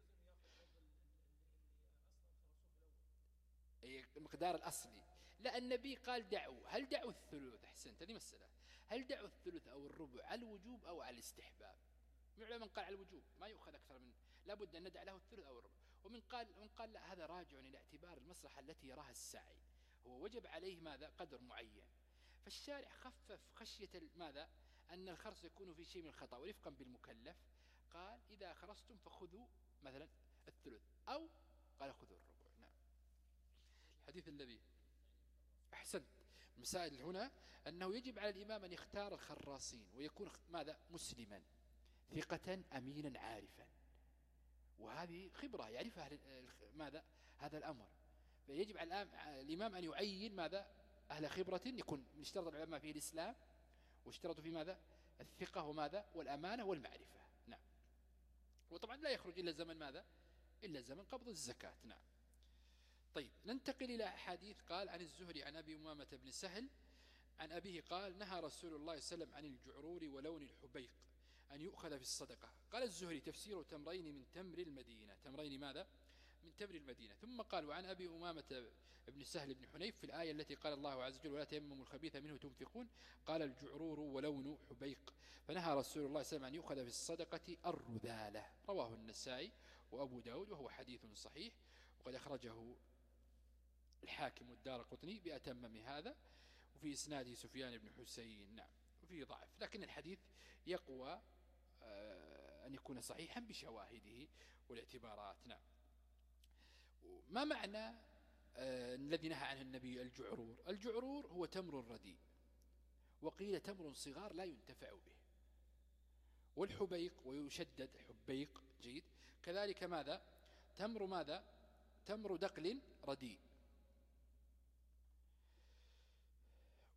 المقدار الأصلي، لا، النبي قال دعوا. هل دعوا الثلث؟ أحسنت، هذه مسألة. هل دعوا الثلث أو الربع على الوجوب أو على الاستحباب؟ من من قال على الوجوب ما يؤخذ أكثر من، لابد أن ندع له الثلث أو الربع. ومن قال من قال لا، هذا راجع إلى اعتبار المصلحة التي يراها الساعي، هو وجب عليه ماذا قدر معين، فالشارع خفف خشية ماذا أن الخرس يكون في شيء من الخطأ ورفقا بالمكلف، قال إذا خرستم فخذوا مثلا الثلث، أو قال خذوا الربع. نعم. الحديث الذي أحسنت المسائل هنا أنه يجب على الإمام أن يختار الخراصين ويكون ماذا مسلما ثقة أمينا عارفا، وهذه خبرة يعرفها ماذا هذا الأمر. فيجب على الإمام أن يعين ماذا أهل خبرة، يكون اشترط العلماء فيه الإسلام واشترطوا في ماذا الثقة وماذا والأمانة والمعرفة. نعم. وطبعا لا يخرج إلا زمن ماذا إلا زمن قبض الزكاة. نعم. طيب ننتقل إلى حديث قال عن الزهري عن أبي أمامة بن سهل عن أبيه قال نهى رسول الله صلى الله عليه وسلم عن الجعرور ولون الحبيق أن يؤخذ في الصدقة. قال الزهري تفسير تمرين من تمر المدينة، تمرين ماذا من تمر المدينة. ثم قال وعن أبي أمامة بن سهل بن حنيف في الآية التي قال الله عز وجل ولا تيمموا الخبيث منه تنفقون، قال الجعرور ولون حبيق، فنهى رسول الله صلى الله عليه وسلم أن يؤخذ في الصدقة الرذالة. رواه النسائي وأبو داود وهو حديث صحيح، وقد أخرجه الحاكم والدار قطني بأتمم هذا، وفي إسناده سفيان بن حسين. نعم. وفيه ضعف، لكن الحديث يقوى أن يكون صحيحا بشواهده والاعتبارات. نعم. ما معنى آه الذي نهى عنه النبي الجعرور؟ الجعرور هو تمر رديء، وقيل تمر صغار لا ينتفع به. والحبيق ويشدد حبيق، جيد، كذلك ماذا تمر ماذا تمر دقل رديء.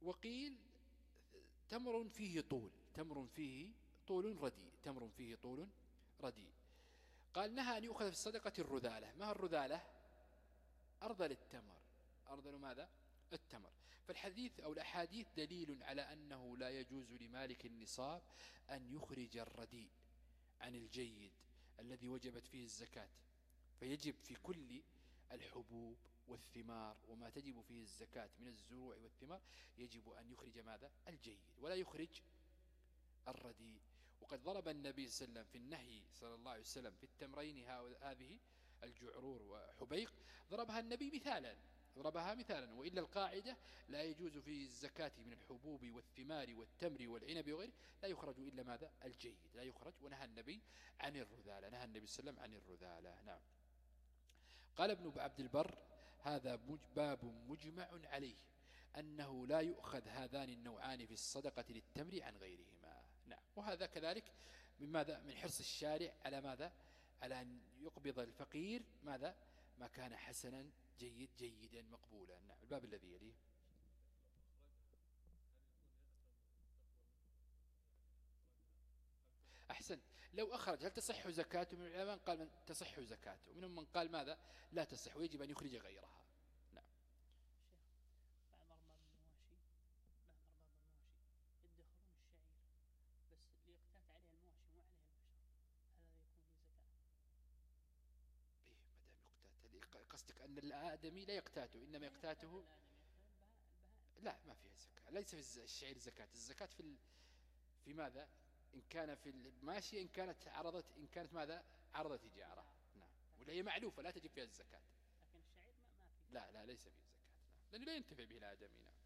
وقيل تمر فيه طول، تمر فيه طول رديء، تمر فيه طول رديء. قال نهى أن يؤخذ في الصدقة الرذالة. ما الرذالة؟ أرذل التمر، أرذل ماذا؟ التمر. فالحديث أو الأحاديث دليل على أنه لا يجوز لمالك النصاب أن يخرج الرديء عن الجيد الذي وجبت فيه الزكاة. فيجب في كل الحبوب والثمار وما تجب فيه الزكاة من الزروع والثمار يجب أن يخرج ماذا؟ الجيد، ولا يخرج الرديء. وقد ضرب النبي صلى الله عليه وسلم في النهي صلى الله عليه وسلم في التمرين هذه الجعرور وحبيق، ضربها النبي مثالا، ضربها مثالا. وإلا القاعدة لا يجوز في الزكاة من الحبوب والثمار والتمر والعنب وغيره لا يخرج إلا ماذا؟ الجيد، لا يخرج. ونهى النبي عن الرذالة، نهى النبي صلى الله عليه وسلم عن الرذالة. نعم. قال ابن عبد البر هذا باب مجمع عليه أنه لا يؤخذ هذان النوعان في الصدقة للتمر عن غيرهما. نعم. وهذا كذلك من ماذا؟ من حرص الشارع على ماذا؟ على أن يقبض الفقير ماذا؟ ما كان حسنا جيد جيدا مقبولا. نعم. الباب الذي يليه. أحسن. لو أخرج هل تصح زكاته؟ من العلماء قال من تصح زكاته، ومنهم من قال ماذا؟ لا تصح ويجب أن يخرج غيرها. نعم. شيخ بعض أرباب المواشي، بعض أرباب المواشي يدخرون الشعير بس ليقتات عليها المواشي مو عليها البشر، هذا يكون في زكاة؟ إيه مدام يقتات، قصدك أن الآدمي لا يقتاته إنما يقتاته؟ لا ما فيها زكاة، ليس في الشعير زكاة. الزكاة في في ماذا؟ إن كان في الماشية، إن كانت عرضت، إن كانت ماذا؟ عرض تجارة. نعم. ولا هي معلوفة لا تجب فيها الزكاة. لكن الشعير ما ما في. لا لا ليس فيه زكاة. نعم. لأنه لا ينتفع به الآدمي. نعم.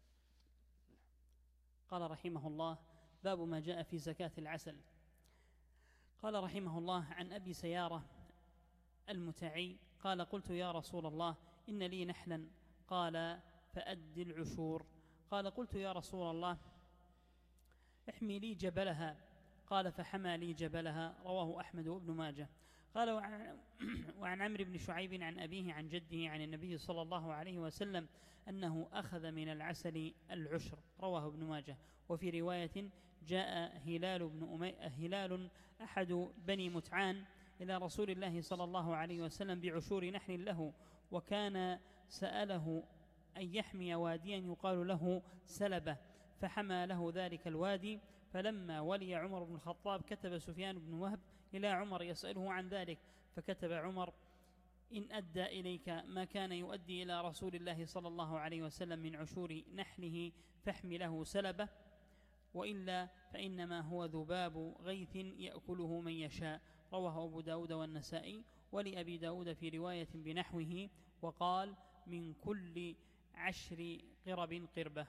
قال رحمه الله باب ما جاء في زكاة العسل. قال رحمه الله عن أبي سيارة المتعي قال قلت يا رسول الله إن لي نحلا، قال فأد العشور. قال قلت يا رسول الله احمي لي جبلها، قال فحمى لي جبلها. رواه أحمد وابن ماجه. قال وعن, وعن عمرو بن شعيب عن أبيه عن جده عن النبي صلى الله عليه وسلم أنه أخذ من العسل العشر. رواه ابن ماجه. وفي رواية جاء هلال بن أمي هلال أحد بني متعان إلى رسول الله صلى الله عليه وسلم بعشور نحل له، وكان سأله أن يحمي واديا يقال له سلبة، فحمى له ذلك الوادي. فلما ولي عمر بن الخطاب كتب سفيان بن وهب إلى عمر يسأله عن ذلك، فكتب عمر إن أدى إليك ما كان يؤدي إلى رسول الله صلى الله عليه وسلم من عشور نحله فاحمله سلبة، وإلا فإنما هو ذباب غيث يأكله من يشاء. رواه أبو داود والنسائي. ولأبي داود في رواية بنحوه وقال من كل عشر قرب قربة.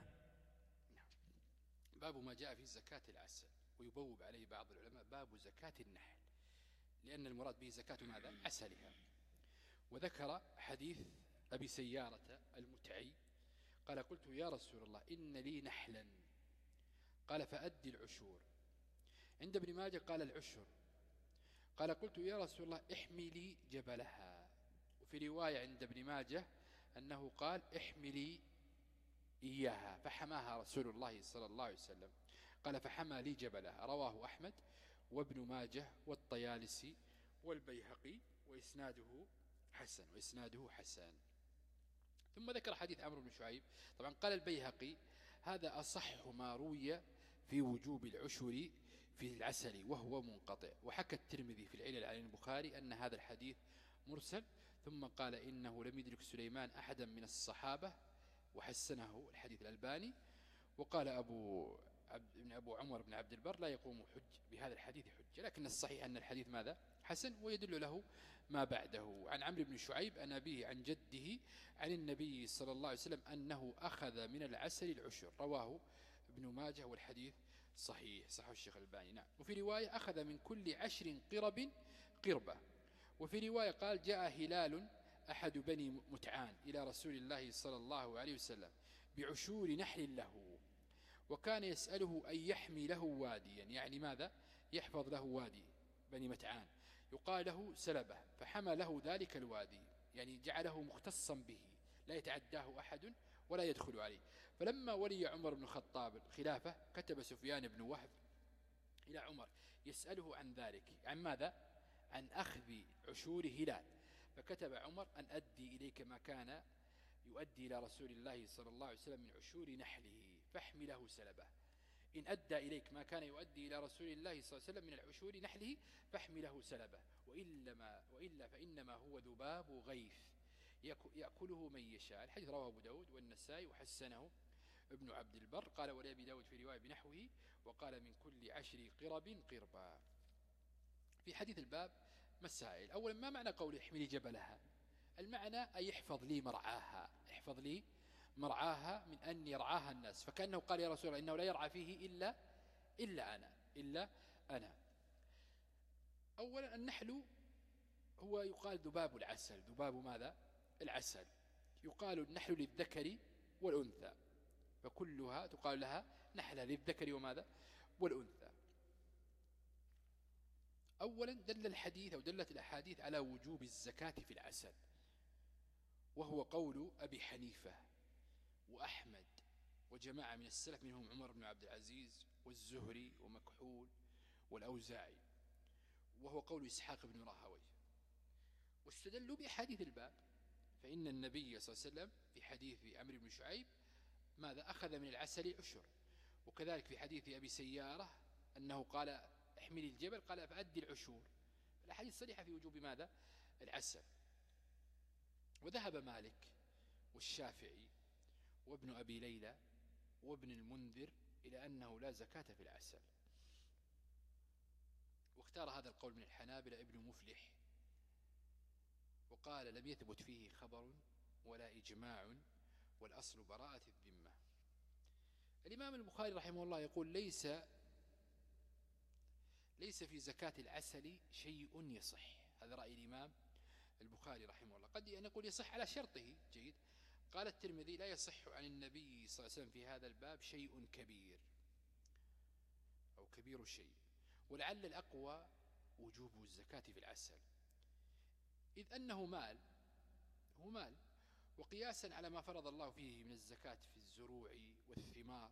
باب ما جاء في زكاة العسل، ويبوب عليه بعض العلماء باب زكاة النحل، لأن المراد به زكاة ماذا؟ عسلها. وذكر حديث أبي سيارة المتعي قال قلت يا رسول الله إن لي نحلا، قال فأدي العشور. عند ابن ماجه قال العشر. قال قلت يا رسول الله احمي لي جبلها. وفي رواية عند ابن ماجه أنه قال احمي لي إياها، فحماها رسول الله صلى الله عليه وسلم. قال فحمى لي جبلها. رواه أحمد وابن ماجه والطيالسي والبيهقي وإسناده حسن وإسناده حسن. ثم ذكر حديث عمرو بن شعيب. طبعا قال البيهقي هذا أصح ما روي في وجوب العشر في العسل وهو منقطع. وحكى الترمذي في العلل عن البخاري أن هذا الحديث مرسل. ثم قال إنه لم يدرك سليمان أحدا من الصحابة وحسنه الحديث الألباني. وقال أبو ابن أبو عمر بن عبد البر لا يقوم حج بهذا الحديث حجة، لكن الصحيح أن الحديث ماذا؟ حسن، ويدل له ما بعده. عن عمرو بن شعيب عن أبيه عن جده عن النبي صلى الله عليه وسلم أنه أخذ من العسل العشر. رواه ابن ماجه والحديث صحيح، صحيح الشيخ الألباني. نعم. وفي رواية أخذ من كل عشر قرب قربة. وفي رواية قال جاء هلال أحد بني متعان إلى رسول الله صلى الله عليه وسلم بعشور نحل له، وكان يسأله أن يحمي له واديا، يعني ماذا؟ يحفظ له وادي بني متعان يقال له سلبة، فحمى له ذلك الوادي، يعني جعله مختصا به لا يتعداه أحد ولا يدخل عليه. فلما ولي عمر بن الخطاب الخلافة كتب سفيان بن وهب إلى عمر يسأله عن ذلك، عن ماذا؟ عن أخذ عشور هلال. فكتب عمر أن أدي إليك ما كان يؤدي إلى رسول الله صلى الله عليه وسلم من عشور نحله فاحمله سلبه. إن أدى إليك ما كان يؤدي إلى رسول الله صلى الله عليه وسلم من العشور نحله فاحمله سلبه، وإلا, وإلا فإنما هو ذباب غيث يأكله من يشاء. الحديث رواه أبو داود والنسائي وحسنه ابن عبد البر. قال ولأبي داود في رواية بنحوه، وقال من كل عشر قرب قربا. في حديث الباب مسائل. أولا، ما معنى قول احملي جبلها؟ المعنى أن يحفظ لي مرعاها، يحفظ لي مرعاها من أن يرعاها الناس، فكأنه قال يا رسول الله إنه لا يرعى فيه إلا إلا أنا إلا أنا. أولا، النحل هو يقال ذباب العسل، ذباب ماذا؟ العسل. يقال النحل للذكر والأنثى، فكلها تقال لها نحلة للذكر وماذا؟ والأنثى. أولا، دل الحديث أو دلت الأحاديث على وجوب الزكاة في العسل، وهو قول أبي حنيفة وأحمد وجماعة من السلف منهم عمر بن عبد العزيز والزهري ومكحول والأوزاعي، وهو قول إسحاق بن راهوي. واستدلوا بأحاديث الباب، فإن النبي صلى الله عليه وسلم في حديث عمرو بن شعيب ماذا؟ أخذ من العسل عشر. وكذلك في حديث أبي سيارة أنه قال احملي الجبل، قال فأدي العشور. الأحاديث صريحة في وجوب ماذا؟ العسل. وذهب مالك والشافعي وابن أبي ليلى وابن المنذر إلى أنه لا زكاة في العسل. واختار هذا القول من الحنابلة ابن مفلح، وقال لم يثبت فيه خبر ولا إجماع، والأصل براءة الذمة. الإمام البخاري رحمه الله يقول ليس ليس في زكاة العسل شيء يصح. هذا رأي الإمام البخاري رحمه الله. قد نقول يصح على شرطه، جيد. قال الترمذي لا يصح عن النبي صلى الله عليه وسلم في هذا الباب شيء كبير أو كبير شيء، ولعل الأقوى وجوب الزكاة في العسل، إذ أنه مال، هو مال، وقياسا على ما فرض الله فيه من الزكاة في الزروع والثمار.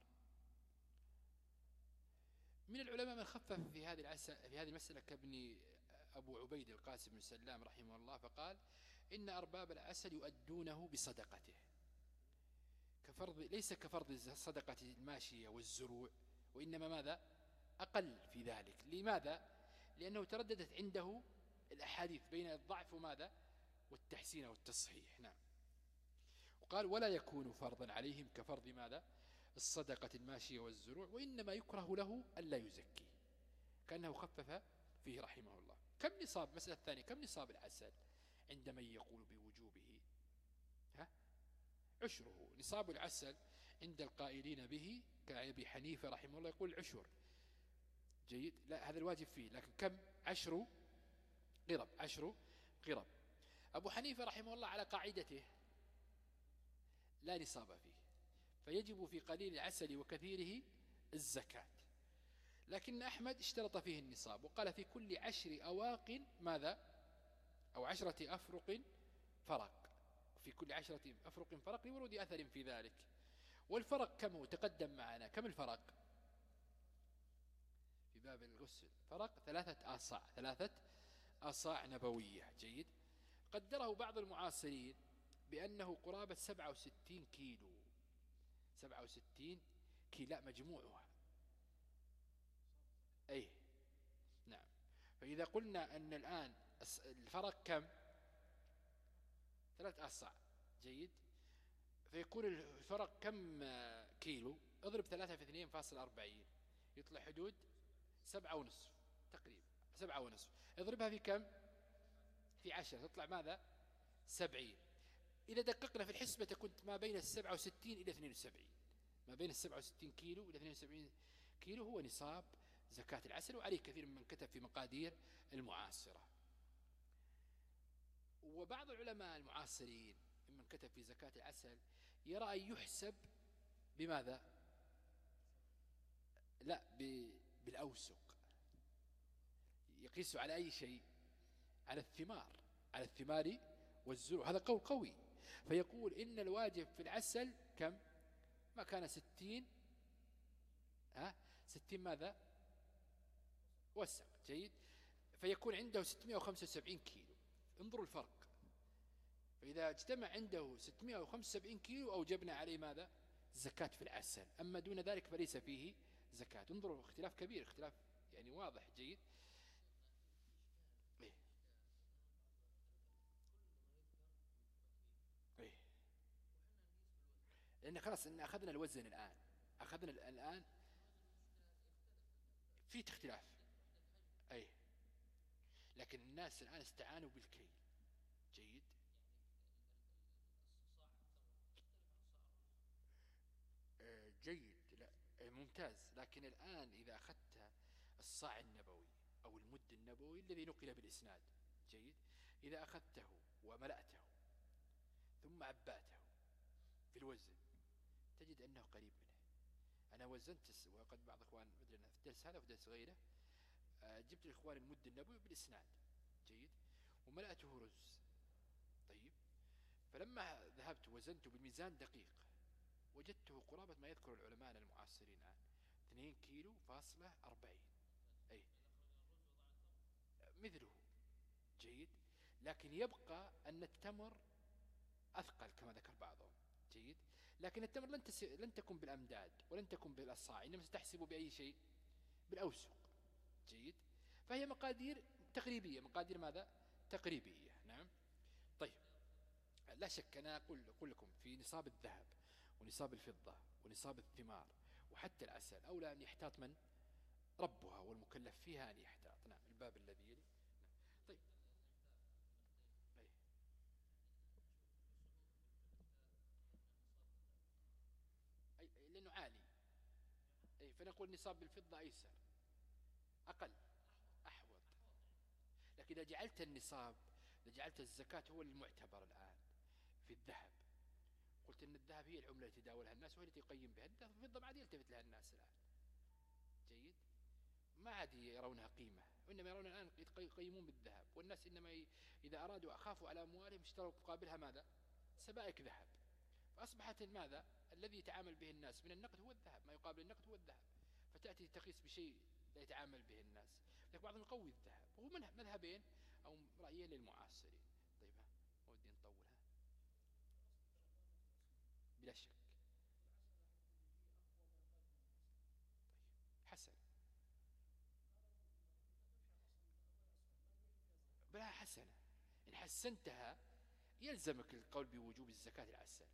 من العلماء من خفف في هذه العسل في هذه المسألة كابن أبو عبيد القاسم بن سلام رحمه الله، فقال إن أرباب العسل يؤدونه بصدقته كفرض، ليس كفرض صدقة الماشية والزروع، وإنما ماذا؟ أقل في ذلك. لماذا؟ لأنه ترددت عنده الأحاديث بين الضعف وماذا؟ والتحسين والتصحيح. نعم. وقال ولا يكون فرضا عليهم كفرض ماذا؟ الصدقة الماشية والزروع، وإنما يكره له ألا يزكي، كأنه خفف فيه رحمه الله. كم نصاب؟ مسألة الثانية، كم نصاب العسل عند من يقول بوجوبه؟ ها؟ عشره. نصاب العسل عند القائلين به كأبي حنيفة رحمه الله يقول عشر، جيد، لا هذا الواجب فيه، لكن كم؟ عشر قرب، عشر قرب. أبو حنيفة رحمه الله على قاعدته لا نصاب فيه، فيجب في قليل العسل وكثيره الزكاة. لكن أحمد اشترط فيه النصاب، وقال في كل عشر أواق ماذا؟ أو عشرة أفرق فرق، في كل عشرة أفرق فرق لورود أثر في ذلك. والفرق كم هو؟ تقدم معنا كم الفرق في باب الغسل؟ فرق ثلاثة آصاع، ثلاثة آصاع نبوية، جيد. قدره بعض المعاصرين بأنه قرابة سبعة وستين كيلو، سبعة وستين كيلو، لا مجموعها، أي نعم. فإذا قلنا أن الآن الفرق كم؟ ثلاث آصاع، جيد، فيكون الفرق كم كيلو؟ اضرب ثلاثة في اثنين فاصل أربعين، يطلع حدود سبعة ونصف تقريبا، سبعة ونصف. اضربها في كم؟ في عشرة، تطلع ماذا؟ سبعين. إذا دققنا في الحسبة تكون ما بين السبعة وستين إلى اثنين وسبعين، ما بين السبعة وستين كيلو إلى اثنين وسبعين كيلو هو نصاب زكاة العسل، وعليه كثير من كتب في مقادير المعاصرة. وبعض العلماء المعاصرين ممن كتب في زكاة العسل يرى أن يحسب بماذا؟ لا، بالأوسق، يقيس على أي شيء؟ على الثمار، على الثمار والزروع. هذا قول قوي، فيقول إن الواجب في العسل كم؟ ما كان ستين، ها ستين ماذا وسق، جيد، فيكون عنده ستمائة وخمسة وسبعين كيلو. انظروا الفرق. فإذا اجتمع عنده ستمائة وخمسة وسبعين كيلو أوجبنا عليه ماذا؟ زكاة في العسل. أما دون ذلك فليس فيه زكاة. انظروا اختلاف كبير، اختلاف يعني واضح. جيد. إيه؟ إيه؟ لأن خلاص إن أخذنا الوزن الآن، أخذنا الآن في اختلاف. أي، لكن الناس الآن استعانوا بالكيل. جيد. آه جيد، لا ممتاز. لكن الآن إذا أخذت الصاع النبوي أو المد النبوي الذي نقل بالإسناد، جيد، إذا أخذته وملأته ثم عباته في الوزن تجد أنه قريب منه. أنا وزنت، وقد بعض إخوان مدرنا في الدرس هذا وفي درس غيره، جبت الإخوان المد النبوي بالإسناد، جيد، وملأته رز. طيب، فلما ذهبت وزنته بالميزان دقيق وجدته قرابة ما يذكر العلماء المعاصرين الآن اثنين كيلو فاصلة أربعين. أي مثله. جيد. لكن يبقى أن التمر أثقل كما ذكر بعضهم. جيد. لكن التمر لن, تس... لن تكون بالأمداد ولن تكون بالأصاع، إنما ستحسب بأي شيء؟ بالأوسق. جيد. فهي مقادير تقريبية. مقادير ماذا؟ تقريبية. نعم. طيب، لا شك أنا أقول, أقول لكم في نصاب الذهب ونصاب الفضة ونصاب الثمار وحتى العسل أولى أن يحتاط من؟ ربها والمكلف فيها أن يحتاط. نعم. الباب الذي يلي. نعم. طيب. أي. أي لأنه عالي. أي فنقول نصاب الفضة أيسر، أقل، أحوط. لكن إذا جعلت النصاب، إذا جعلت الزكاة هو المعتبر الآن في الذهب، قلت إن الذهب هي العملة التي يتداولها الناس وهي التي يقيم بها. الفضة ما عاد يلتفت لها الناس الآن. جيد. ما عاد يرونها قيمة، وإنما يرون الآن يقيمون بالذهب. والناس إنما ي... إذا أرادوا أخافوا على أموالهم اشتروا مقابلها ماذا؟ سبائك ذهب. فأصبحت ماذا؟ الذي يتعامل به الناس من النقد هو الذهب، ما يقابل النقد هو الذهب. فتأتي تقيس بشيء لا يتعامل به الناس. لكن بعضهم يقوي الذهب، وهو مذهبين أو رأيين للمعاصرين. طيب، ها ودي نطولها بلا شك. طيب، حسن. بلا حسنة، إن حسنتها يلزمك القول بوجوب الزكاة العسل.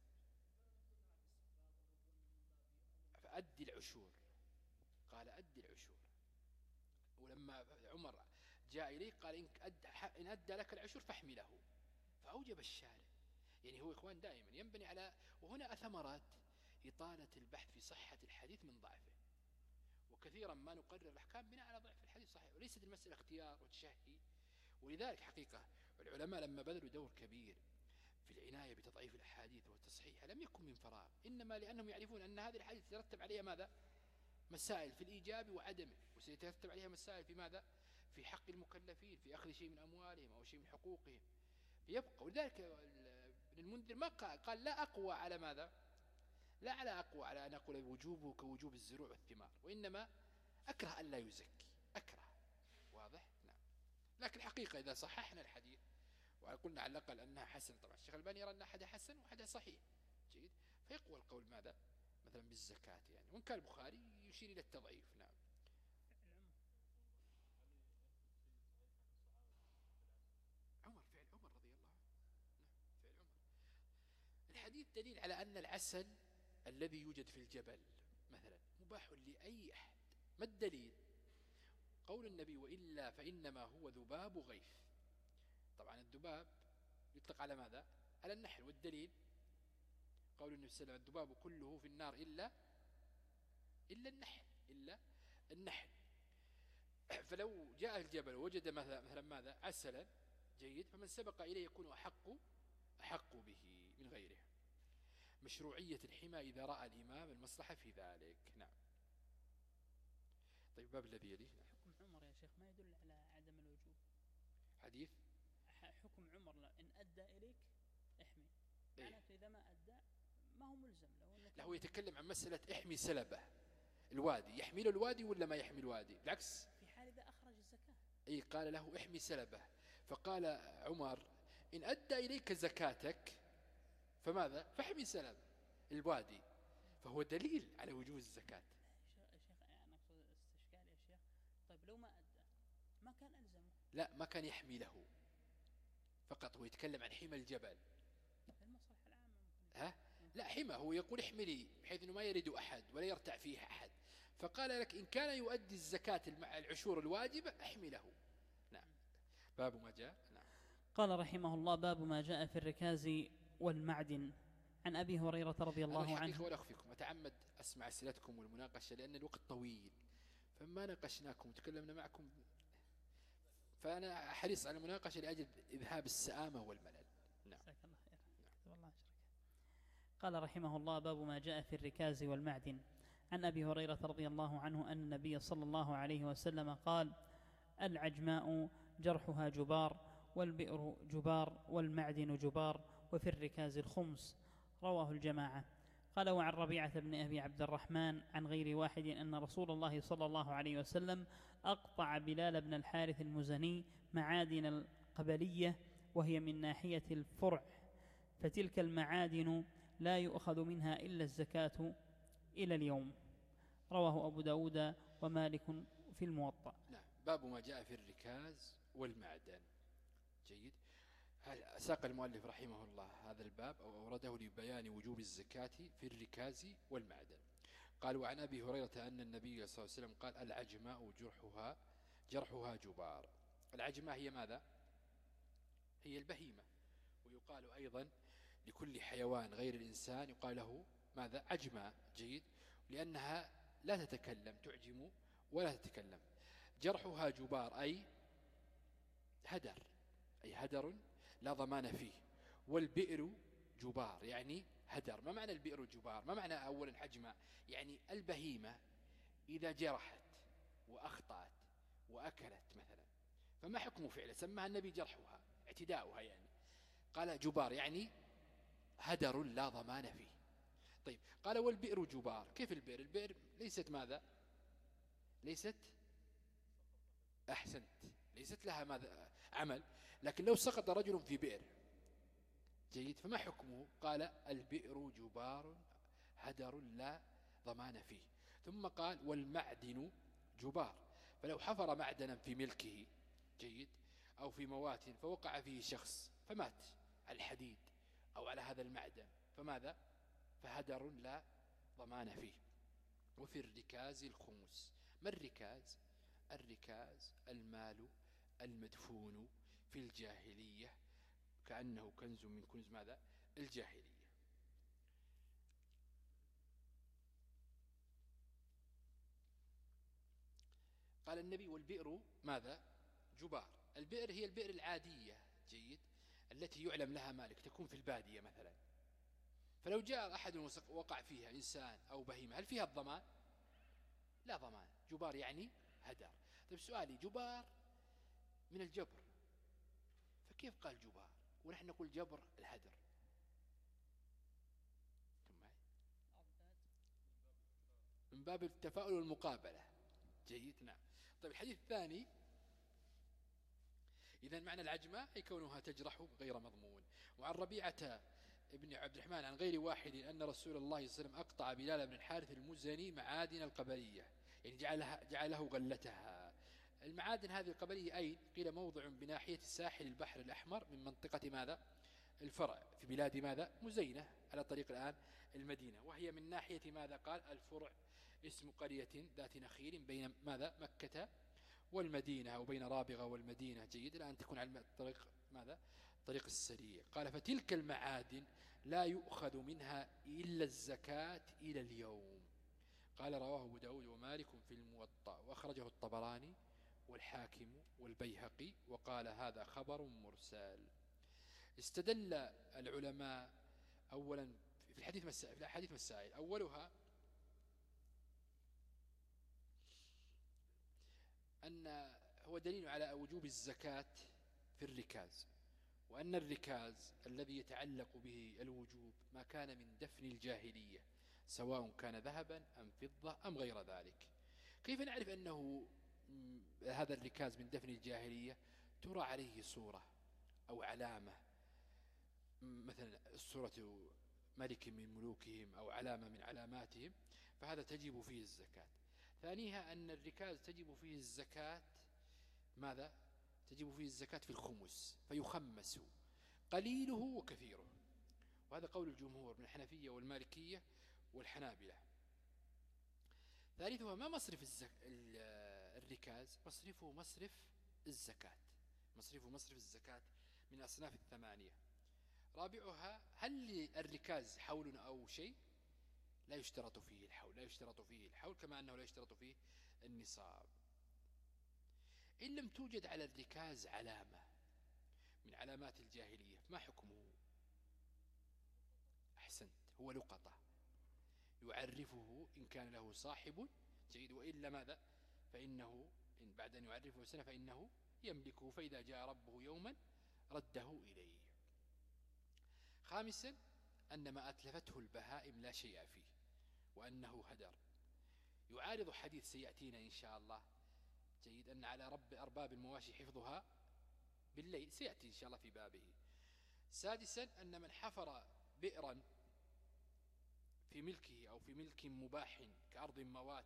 فأدي العشور، قال أدي العشور. ولما عمر جاء إليه قال إن أدى, إن أدى لك العشور فاحمله. فأوجب الشارع. يعني هو إخوان دائما ينبني على، وهنا ثمرات إطالة البحث في صحة الحديث من ضعفه. وكثيرا ما نقرر الأحكام بناء على ضعف الحديث صحيح، وليست المسألة اختيار وتشهي. ولذلك حقيقة العلماء لما بذلوا دور كبير في العناية بتضعيف الأحاديث وتصحيحها لم يكن من فراغ، إنما لأنهم يعرفون أن هذه الحديث يترتب عليها ماذا؟ مسائل في الإيجاب وعدمه، وسيترتب عليها مسائل في ماذا؟ في حق المكلفين، في أخذ شيء من أموالهم أو شيء من حقوقهم. فيبقى. ولذلك ابن المنذر ما قال لا أقوى على ماذا؟ لا على أقوى على أن أقول وجوبه كوجوب الزروع والثمار، وإنما أكره أن لا يزكي، أكره. واضح؟ نعم. لكن الحقيقة إذا صححنا الحديث وقلنا على الأقل أنها حسن، طبعا الشيخ الباني يرى أن أحدها حسن وأحدها صحيح، جيد، فيقوى القول ماذا؟ مثلا بالزكاة يعني. وإن كان البخاري يشير إلى التضعيف. نعم. عمر، فعل عمر رضي الله عنه. نعم، فعل عمر. الحديث دليل على أن العسل الذي يوجد في الجبل مثلا مباح لأي أحد. ما الدليل؟ قول النبي وإلا فإنما هو ذباب غيث. طبعا الذباب يطلق على ماذا؟ على النحل. والدليل قول النبي صلى الله عليه وسلم الذباب كله في النار إلا إلا النحل، إلا النحل. فلو جاء الجبل ووجد مثلا, مثلا ماذا؟ عسلا، جيد، فمن سبق إليه يكون أحق أحق به من غيره. مشروعية الحمى إذا رأى الإمام المصلحة في ذلك. نعم. طيب، باب الذي يليه. حكم عمر يا شيخ ما يدل على عدم الوجوب. حديث حكم عمر لا إن أدى إليك احمي، معناته إذا ما أدى ما هو ملزم له. لا، هو يتكلم عن مسألة احمي سلبه الوادي، يحمل الوادي ولا ما يحمي الوادي؟ بالعكس، في حال إذا أخرج الزكاة. أي قال له احمي سلبه، فقال عمر إن أدى إليك زكاتك فماذا؟ فاحمي سلب الوادي، فهو دليل على وجوب الزكاة. شيخ أنا أقصد استشكال يا شيخ. طيب لو ما أدى ما كان ألزمه؟ لا، ما كان يحمي له فقط، هو يتكلم عن حمى الجبل. المصلحة العامة ها؟ لا، حمى، هو يقول احملي بحيث أنه ما يرد أحد ولا يرتع فيه أحد، فقال لك إن كان يؤدي الزكاة العشور الواجبة احمي له. نعم. باب ما جاء. نعم. قال رحمه الله: باب ما جاء في الركاز والمعدن. عن أبي هريرة رضي الله عنه. ولا أخفيكم، أتعمد أسمع أسئلتكم والمناقشة لأن الوقت طويل، فما ناقشناكم وتكلمنا معكم، فأنا حريص على المناقشة لأجل إذهاب السآمة والملل. نعم. الله خير. نعم. قال رحمه الله: باب ما جاء في الركاز والمعدن. عن أبي هريرة رضي الله عنه أن النبي صلى الله عليه وسلم قال: العجماء جرحها جبار، والبئر جبار، والمعدن جبار، وفي الركاز الخمس. رواه الجماعة. قال: وعن ربيعة بن أبي عبد الرحمن عن غير واحد أن رسول الله صلى الله عليه وسلم أقطع بلال بن الحارث المزني معادن القبلية وهي من ناحية الفرع، فتلك المعادن لا يؤخذ منها إلا الزكاة إلى اليوم. رواه أبو داود ومالك في الموطأ. نعم. باب ما جاء في الركاز والمعدن. جيد. ساق المؤلف رحمه الله هذا الباب أو أورده لبيان وجوب الزكاة في الركاز والمعدن. قال: وعن أبي هريرة أن النبي صلى الله عليه وسلم قال: العجماء جرحها جرحها جبار. العجماء هي ماذا؟ هي البهيمة، ويقال أيضا لكل حيوان غير الإنسان يقال له ماذا؟ عجماء. جيد. لأنها لا تتكلم، تعجم ولا تتكلم. جرحها جبار أي هدر، أي هدر لا ضمان فيه. والبئر جبار يعني هدر. ما معنى البئر جبار؟ ما معنى أولا عجماء؟ يعني البهيمة إذا جرحت وأخطأت وأكلت مثلا، فما حكم فعله؟ سماها النبي جرحها، اعتداؤها يعني. قال جبار يعني هدر لا ضمان فيه. طيب، قال والبئر جبار. كيف البئر؟ البئر ليست ماذا؟ ليست أحسنت، ليست لها ماذا عمل، لكن لو سقط رجل في بئر، جيد، فما حكمه؟ قال البئر جبار هدر لا ضمان فيه. ثم قال والمعدن جبار، فلو حفر معدنا في ملكه، جيد، أو في موات فوقع فيه شخص فمات على الحديد أو على هذا المعدن، فماذا؟ فهدر لا ضمان فيه. وفي الركاز الخمس. ما الركاز؟ الركاز المال المدفون في الجاهلية كأنه كنز من كنوز ماذا؟ الجاهلية. قال النبي والبئر ماذا؟ جبار. البئر هي البئر العادية، جيد، التي يعلم لها مالك، تكون في البادية مثلا، فلو جاء أحد وقع فيها إنسان أو بهيمة هل فيها الضمان؟ لا ضمان. جبار يعني هدر. طيب سؤالي، جبار من الجبر، فكيف قال جبار ونحن نقول جبر الهدر؟ من باب التفاؤل والمقابلة. جيد. نعم. طيب الحديث الثاني، إذن معنى العجمة أي كونها تجرح غير مضمون. وعن ربيعة ابن عبد الرحمن عن غير واحد أن رسول الله صلى الله عليه وسلم أقطع بلال بن الحارث المزني معادن القبلية، يعني جعلها جعله غلتها. المعادن هذه القبلية أي قيل موضع بناحية ساحل البحر الأحمر من منطقة ماذا؟ الفرع، في بلاد ماذا؟ مزينة على طريق الآن المدينة، وهي من ناحية ماذا؟ قال الفرع اسم قرية ذات نخيل بين ماذا؟ مكة والمدينة، أو بين رابغة والمدينة. جيد. الآن تكون على الطريق ماذا؟ طريق السريع. قال فتلك المعادن لا يؤخذ منها إلا الزكاة إلى اليوم. قال رواه أبو داود ومالك في الموطأ، وأخرجه الطبراني والحاكم والبيهقي، وقال هذا خبر مرسل. استدل العلماء أولا في الحديث مسائل، في الحديث مسائل، أولها أن هو دليل على وجوب الزكاة في الركاز، وأن الركاز الذي يتعلق به الوجوب ما كان من دفن الجاهلية، سواء كان ذهبا أم فضة أم غير ذلك. كيف نعرف أنه هذا الركاز من دفن الجاهلية؟ ترى عليه صورة أو علامة، مثلا صورة ملك من ملوكهم أو علامة من علاماتهم، فهذا تجب فيه الزكاة. ثانيها أن الركاز تجب فيه الزكاة ماذا؟ تجب فيه الزكاة في الخمس، فيخمس قليله وكثيره، وهذا قول الجمهور من الحنفية والمالكية والحنابلة. ثالثها ما مصرف الزك... الركاز؟ مصرفه مصرف الزكاة، مصرفه مصرف الزكاة من أصناف الثمانية. رابعها هل للركاز حول أو شيء؟ لا يشترط فيه الحول، لا يشترط فيه الحول كما أنه لا يشترط فيه النصاب. إن لم توجد على الركاز علامة من علامات الجاهلية ما حكمه؟ أحسنت، هو لقطة يعرفه إن كان له صاحب جيد، وإلا ماذا؟ فإنه إن بعد أن يعرفه سنة فإنه يملكه، فإذا جاء ربه يوما رده إليه. خامسا أن ما أتلفته البهائم لا شيء فيه، وأنه هدر، يعارض حديث سيأتينا إن شاء الله جيد أن على رب أرباب المواشي حفظها بالليل، سيأتي إن شاء الله في بابه. سادسا أن من حفر بئرا في ملكه أو في ملك مباح كأرض موات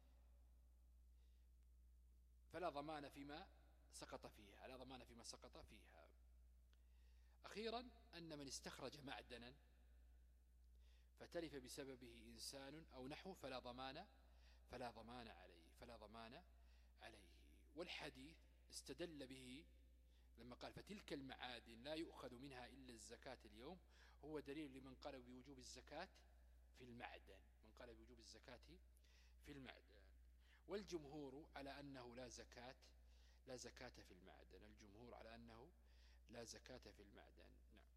فلا ضمان فيما سقط فيها، لا ضمان فيما سقط فيها. أخيرا أن من استخرج معدنا فتلف بسببه إنسان أو نحو فلا ضمان فلا ضمان عليه فلا ضمان عليه. والحديث استدل به لما قال فتلك المعادن لا يؤخذ منها إلا الزكاة اليوم، هو دليل لمن قال بوجوب الزكاة في المعدن، من قال بوجوب الزكاة في المعدن. والجمهور على أنه لا زكاة لا زكاة في المعدن، الجمهور على أنه لا زكاة في المعدن. نعم.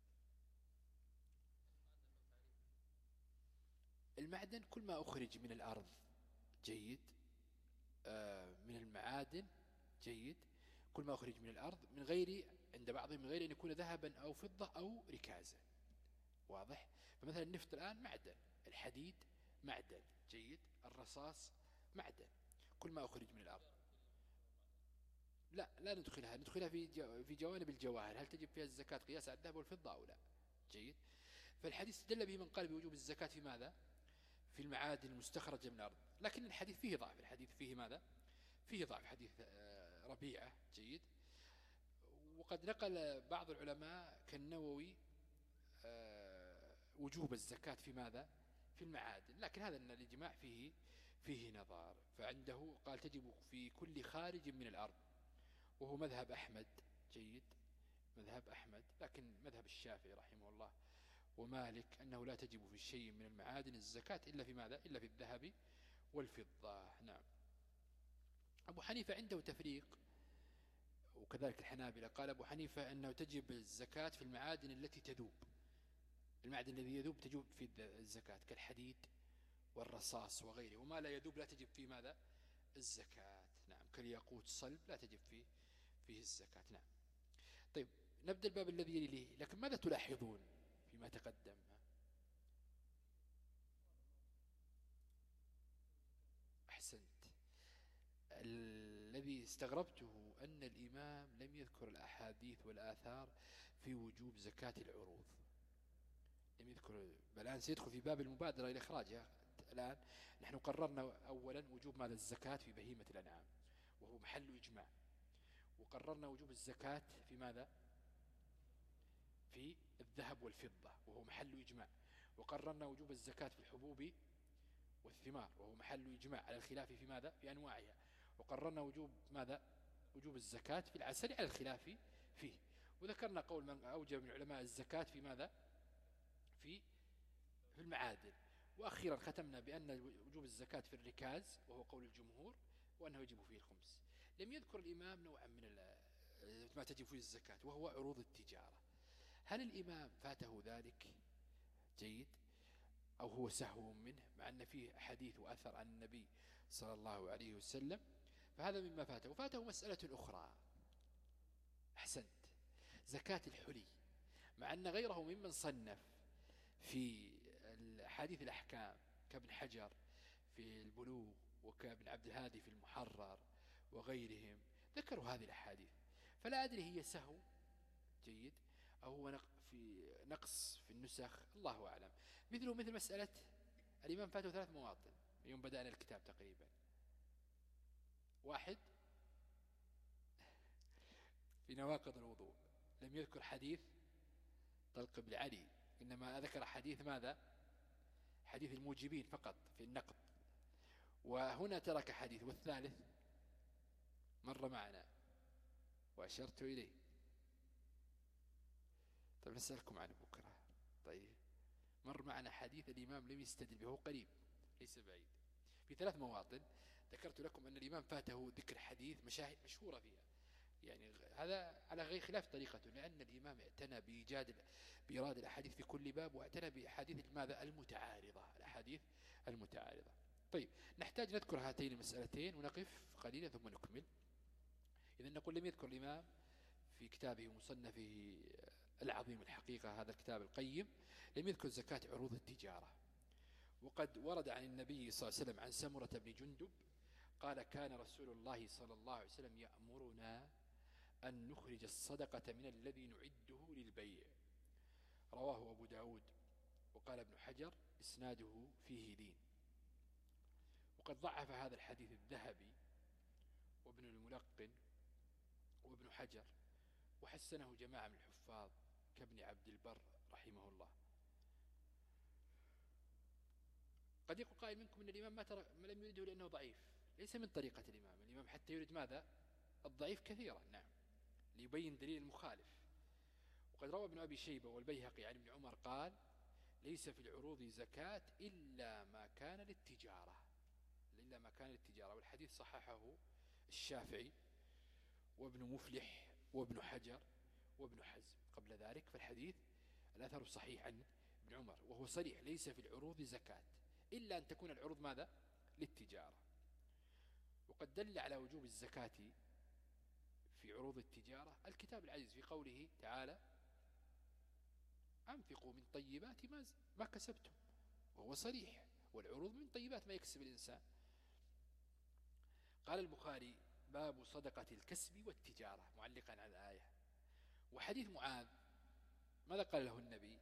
المعدن كل ما أخرج من الأرض جيد، آه من المعادن جيد، كل ما أخرج من الأرض من غير عند بعضهم من غير أن يكون ذهبا أو فضة أو ركازا. واضح؟ فمثلا النفط الآن معدن، الحديد معدن جيد، الرصاص معدن، كل ما أخرج من الأرض. لا لا ندخلها ندخلها في في جوانب الجواهر، هل تجب فيها الزكاة قياس على الذهب والفضة أو لا؟ جيد. فالحديث استدل به من قال بوجوب الزكاة في ماذا؟ في المعادن المستخرجة من الأرض، لكن الحديث فيه ضعف، الحديث فيه ماذا؟ فيه ضعف، حديث ربيعة جيد. وقد نقل بعض العلماء كالنووي وجوب الزكاة في ماذا؟ في المعادن، لكن هذا الإجماع فيه فيه نظر، فعنده قال تجب في كل خارج من الأرض، وهو مذهب أحمد جيد، مذهب أحمد، لكن مذهب الشافعي رحمه الله ومالك أنه لا تجب في شيء من المعادن الزكاة إلا في ماذا؟ إلا في الذهب والفضة. نعم. أبو حنيفة عنده تفريق، وكذلك الحنابلة. قال أبو حنيفة أنه تجب الزكاة في المعادن التي تذوب، المعدن الذي يذوب تجب في الزكاة كالحديد والرصاص وغيره، وما لا يذوب لا تجب فيه ماذا؟ الزكاة. نعم. كالياقوت صلب لا تجب فيه فيه الزكاة. نعم. طيب نبدأ الباب الذي يليه، لكن ماذا تلاحظون فيما تقدم؟ أحسنت. الذي استغربته أن الإمام لم يذكر الأحاديث والآثار في وجوب زكاة العروض، لم يذكر، بل الآن سيدخل في باب المبادرة إلى إخراجها. الآن نحن قررنا أولا وجوب ماذا؟ الزكاة في بهيمة الأنعام وهو محل إجماع، وقررنا وجوب الزكاة في ماذا؟ في الذهب والفضة وهو محل إجماع، وقررنا وجوب الزكاة في الحبوب والثمار وهو محل إجماع على الخلاف في ماذا؟ في أنواعها، وقررنا وجوب ماذا؟ وجوب الزكاة في العسل على الخلاف فيه، وذكرنا قول من أوجب من علماء الزكاة في ماذا؟ في في المعادن. وأخيرا ختمنا بأن وجوب الزكاة في الركاز وهو قول الجمهور، وأنه يجب فيه الخمس. لم يذكر الإمام نوعا من ما تجب فيه الزكاة وهو عروض التجارة. هل الإمام فاته ذلك جيد أو هو سهو منه، مع أن فيه حديث وأثر عن النبي صلى الله عليه وسلم؟ فهذا مما فاته. وفاته مسألة أخرى. أحسنت. زكاة الحلي، مع أن غيره ممن صنف في حديث الأحكام كابن حجر في البلوغ وكابن عبد الهادي في المحرر وغيرهم ذكروا هذه الأحاديث. فلا أدري هي سهو جيد أو هو في نقص في النسخ، الله أعلم. مثله مثل مسألة الإمام فاته ثلاث مواطن يوم بدأنا الكتاب تقريبا. واحد في نواقض الوضوء لم يذكر حديث طلق بن علي، إنما ذكر حديث ماذا؟ حديث الموجبين فقط في النقض، وهنا ترك حديث. والثالث مر معنا وأشرت إليه. طيب نسألكم عنه بكرة. طيب مر معنا حديث الإمام لم يستدل به قريب ليس بعيد في ثلاث مواطن. ذكرت لكم أن الإمام فاته ذكر حديث مشاهد مشهورة فيها، يعني هذا على غير خلاف طريقته، لأن الإمام اعتنى بإيجاد بإيراد الأحاديث في كل باب، واعتنى بأحاديث ماذا؟ المتعارضة، الأحاديث المتعارضة. طيب نحتاج نذكر هاتين المسألتين ونقف قليلا ثم نكمل. إذا نقول لم يذكر الإمام في كتابه مصنفه العظيم الحقيقة، هذا الكتاب القيم، لم يذكر زكاة عروض التجارة. وقد ورد عن النبي صلى الله عليه وسلم عن سمرة بن جندب قال كان رسول الله صلى الله عليه وسلم يأمرنا أن نخرج الصدقة من الذي نعده للبيع. رواه أبو داود. وقال ابن حجر إسناده فيه لين. وقد ضعف هذا الحديث الذهبي وابن الملقن وابن حجر، وحسنه جماعة من الحفاظ كابن عبد البر رحمه الله. قد يقول قائل منكم أن الإمام ما, ترى ما لم يريده لأنه ضعيف. ليس من طريقة الإمام، الإمام حتى يريد ماذا؟ الضعيف كثيرا، نعم، ليبين دليل المخالف. وقد روى ابن أبي شيبة والبيهقي عن ابن عمر قال ليس في العروض زكاة إلا ما كان للتجارة، إلا ما كان للتجارة. والحديث صححه الشافعي وابن مفلح وابن حجر وابن حزم قبل ذلك. فالحديث الأثر صحيح عن ابن عمر، وهو صريح ليس في العروض زكاة إلا أن تكون العروض ماذا؟ للتجارة. وقد دل على وجوب الزكاة في عروض التجارة الكتاب العزيز في قوله تعالى أنفقوا من طيبات ما, ما كسبتم، وهو صريح، والعروض من طيبات ما يكسب الإنسان. قال البخاري باب صدقة الكسب والتجارة معلقا على الآية. وحديث معاذ ماذا قال له النبي؟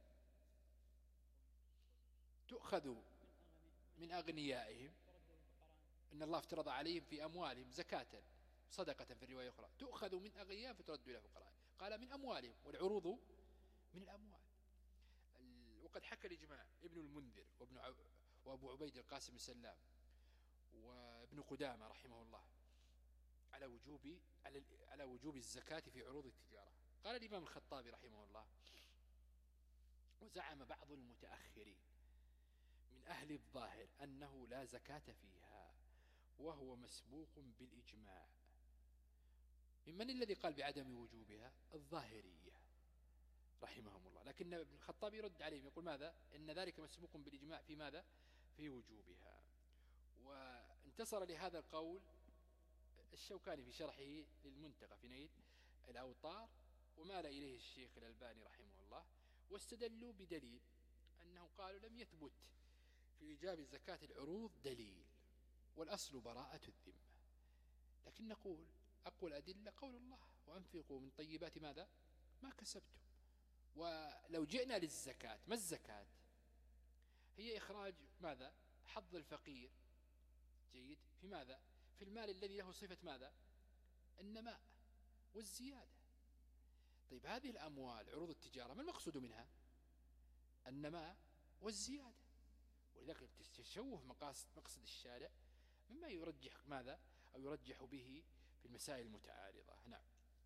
تؤخذ من أغنيائهم، إن الله افترض عليهم في أموالهم زكاة صدقة في الرواية الأخرى، تؤخذ من أغنيائهم فترد إلى فقراء. قال من أموالهم، والعروض من الأموال. وقد حكى الإجماع ابن المنذر وابن ع... وأبو عبيد القاسم السلام وابن قدامة رحمه الله على وجوب على على وجوب الزكاة في عروض التجارة. قال الإمام الخطابي رحمه الله وزعم بعض المتأخرين من أهل الظاهر أنه لا زكاة فيها، وهو مسبوق بالإجماع. من الذي قال بعدم وجوبها؟ الظاهرية رحمهم الله. لكن ابن الخطاب يرد عليهم يقول ماذا؟ إن ذلك مسبوق بالإجماع في ماذا؟ في وجوبها. وانتصر لهذا القول الشوكاني في شرحه للمنتقى في نيل الأوطار، ومال إليه الشيخ الألباني رحمه الله، واستدلوا بدليل أنه قالوا لم يثبت في إيجاب زكاة العروض دليل، والأصل براءة الذمة. لكن نقول أقوى الأدلة قول الله وأنفقوا من طيبات ماذا؟ ما كسبتم. ولو جئنا للزكاة، ما الزكاة؟ هي إخراج ماذا؟ حظ الفقير جيد في ماذا؟ في المال الذي له صفة ماذا؟ النماء والزيادة. طيب هذه الأموال عروض التجارة ما المقصود منها؟ النماء والزيادة. ولذلك تشوه مقصد الشارع مما يرجح ماذا؟ أو يرجح به في المسائل المتعارضة. نعم.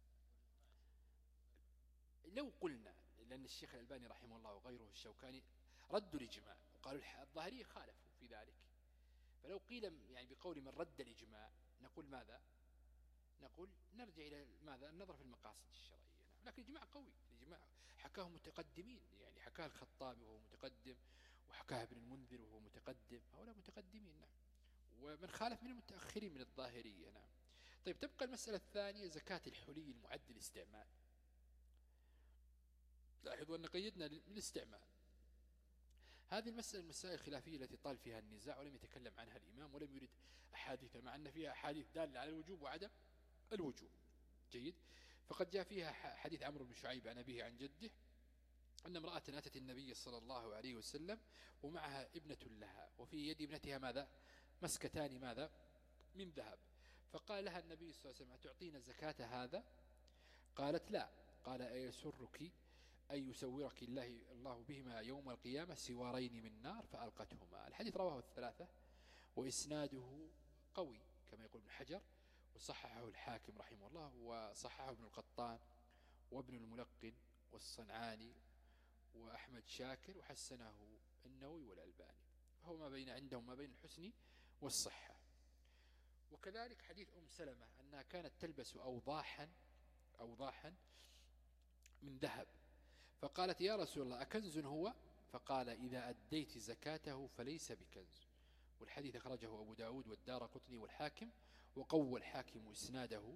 لو قلنا لأن الشيخ الألباني رحمه الله وغيره الشوكاني ردوا الإجماع وقالوا الظاهرية خالفوا في ذلك، فلو قيل يعني بقول من رد الإجماع نقول ماذا؟ نقول نرجع إلى ماذا؟ النظر في المقاصد الشرعية. نعم. لكن الإجماع قوي، الإجماع حكاه متقدمين، يعني حكاه الخطابي وهو متقدم، وحكاه ابن المنذر وهو متقدم، هؤلاء متقدمين. نعم. ومن خالف من المتأخرين من الظاهرية. نعم. طيب تبقى المسألة الثانية زكاة الحلي المعد للاستعمال. لاحظوا أن قيدنا للاستعمال. هذه المسألة المسائل الخلافية التي طال فيها النزاع ولم يتكلم عنها الإمام ولم يرد أحاديث، مع أن فيها أحاديث دالة على الوجوب وعدم الوجوب. جيد. فقد جاء فيها حديث عمرو بن شعيب عن أبيه عن جده أن امرأة أتت النبي صلى الله عليه وسلم ومعها ابنة لها، وفي يد ابنتها ماذا؟ مسكتان ماذا؟ من ذهب. فقال لها النبي صلى الله عليه وسلم أتعطين زكاة هذا؟ قالت لا. قال أيسرك أن يسورك الله, الله بهما يوم القيامة سوارين من نار؟ فألقتهما. الحديث رواه الثلاثة وإسناده قوي كما يقول ابن حجر، وصححه الحاكم رحمه الله، وصححه ابن القطان وابن الملقن والصنعاني وأحمد شاكر، وحسنه النووي والألباني، فهو ما بين عندهم ما بين الحسن والصحة. وكذلك حديث أم سلمة أنها كانت تلبس أوضاحا أوضاحا من ذهب، فقالت يا رسول الله أكنز هو؟ فقال إذا أديت زكاته فليس بكنز. والحديث أخرجه أبو داود والدارقطني والحاكم، وقوى الحاكم إسناده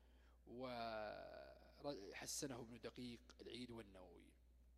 وحسنه ابن دقيق العيد والنووي.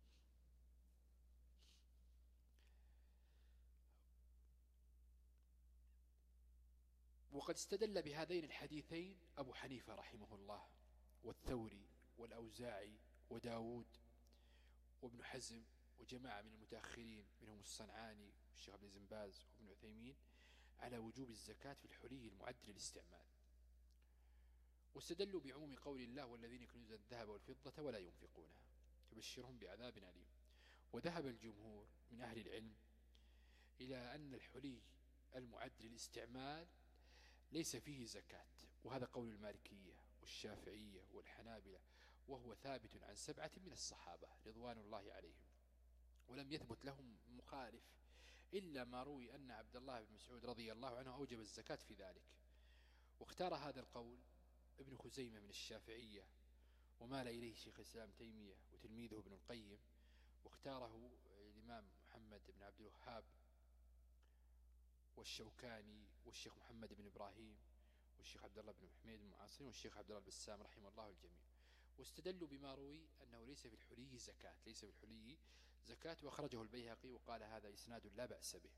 وقد استدل بهذين الحديثين أبو حنيفة رحمه الله والثوري والأوزاعي وداود وابن حزم وجماعة من المتأخرين منهم الصنعاني والشيخ عبد العزيز بن باز وابن عثيمين على وجوب الزكاة في الحلي المعد للاستعمال، واستدلوا بعموم قول الله والذين يكنزون الذهب والفضة ولا ينفقونها فبشرهم بعذاب أليم. وذهب الجمهور من أهل العلم إلى أن الحلي المعد للاستعمال ليس فيه زكاة، وهذا قول المالكية والشافعية والحنابلة، وهو ثابت عن سبعة من الصحابة رضوان الله عليهم، ولم يثبت لهم مخالف إلا ما روي أن عبد الله بن مسعود رضي الله عنه أوجب الزكاة في ذلك. واختار هذا القول ابن خزيمة من الشافعية، ومال إليه شيخ الإسلام تيمية وتلميذه ابن القيم، واختاره الإمام محمد بن عبد الوهاب والشوكاني والشيخ محمد بن إبراهيم والشيخ عبد الله بن حميد المعاصرين والشيخ عبد الله البسام رحمه الله الجميع. واستدلوا بما روي أنه ليس في الحلي زكاة ليس في الحلي زكاة وأخرجه البيهقي وقال هذا إسناد لا بأس به.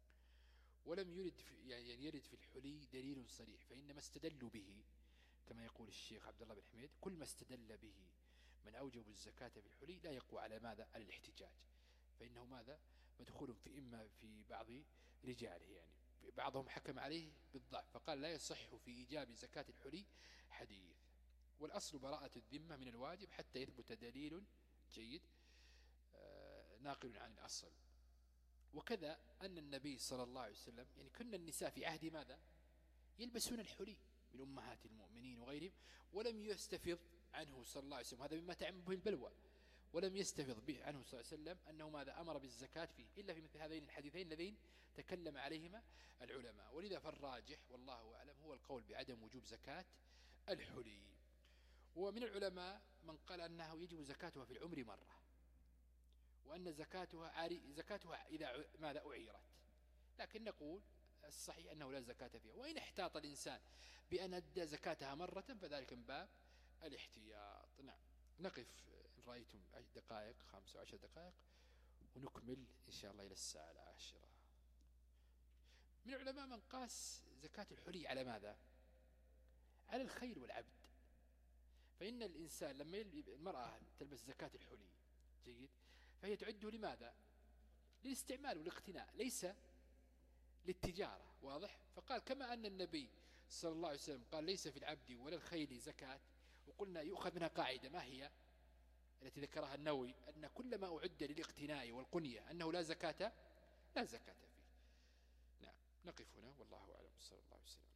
ولم يرد في يعني يرد في الحلي دليل صريح، فإنما استدلوا به كما يقول الشيخ عبد الله بن حميد كل ما استدل به من أوجب الزكاة في الحلي لا يقوى على ماذا؟ على الاحتجاج، فإنه ماذا؟ مدخول في إما في بعض رجاله، يعني بعضهم حكم عليه بالضعف فقال لا يصح في إيجاب زكاة الحلي حديث. والأصل براءة الذمة من الواجب حتى يثبت دليل جيد ناقل عن الأصل. وكذا أن النبي صلى الله عليه وسلم يعني كنا النساء في عهد ماذا؟ يلبسون الحلي من أمهات المؤمنين وغيرهم، ولم يستفض عنه صلى الله عليه وسلم، هذا مما تعم به البلوى، ولم يستفض به عنه صلى الله عليه وسلم أنه ماذا أمر بالزكاة فيه إلا في مثل هذين الحديثين اللذين تكلم عليهما العلماء. ولذا فالراجح والله أعلم هو القول بعدم وجوب زكاة الحلي. ومن العلماء من قال أنه يجب زكاتها في العمر مرة، وأن زكاتها عاري زكاتها إذا ماذا أعيرت، لكن نقول الصحيح أنه لا زكاة فيها. وإن احتاط الإنسان بأن أدى زكاتها مرة فذلك من باب الاحتياط. نعم. نقف إن رأيتم دقائق خمسة وعشر دقائق ونكمل إن شاء الله إلى الساعة العاشرة. من العلماء من قاس زكاة الحلي على ماذا؟ على الخيل والعبد. فإن الإنسان لما المرأة تلبس زكاة الحلي جيد فهي تعده لماذا؟ للاستعمال والاقتناء ليس للتجارة. واضح؟ فقال كما أن النبي صلى الله عليه وسلم قال ليس في العبد ولا الخيل زكاة، وقلنا يؤخذ منها قاعدة ما هي التي ذكرها النووي أن كل ما أعد للاقتناء والقنية أنه لا زكاة لا زكاة فيه. نعم. نقف هنا والله أعلم. صلى الله عليه وسلم.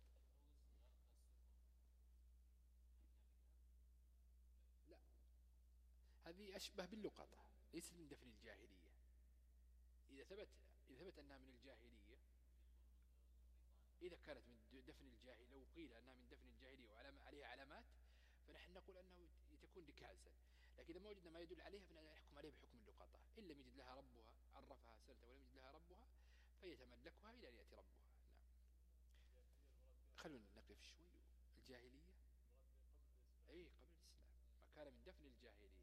لا، هذه أشبه باللقطة ليس من دفن الجاهلية. إذا ثبت إذا ثبت أنها من الجاهلية، إذا كانت من دفن الجاهلية، لو قيل أنها من دفن الجاهلية وعليها علامات فنحن نقول أنه تكون ركازا، لكن إذا ما وجدنا ما يدل عليها فنحكم عليها بحكم اللقطة. إن لم يجد لها ربها عرفها سنة ولم يجد لها ربها فيتملكها إلى أن يأتي ربها. نعم. خلونا نقف شوي. الجاهلية أي قبل الإسلام ما كان من دفن الجاهلية.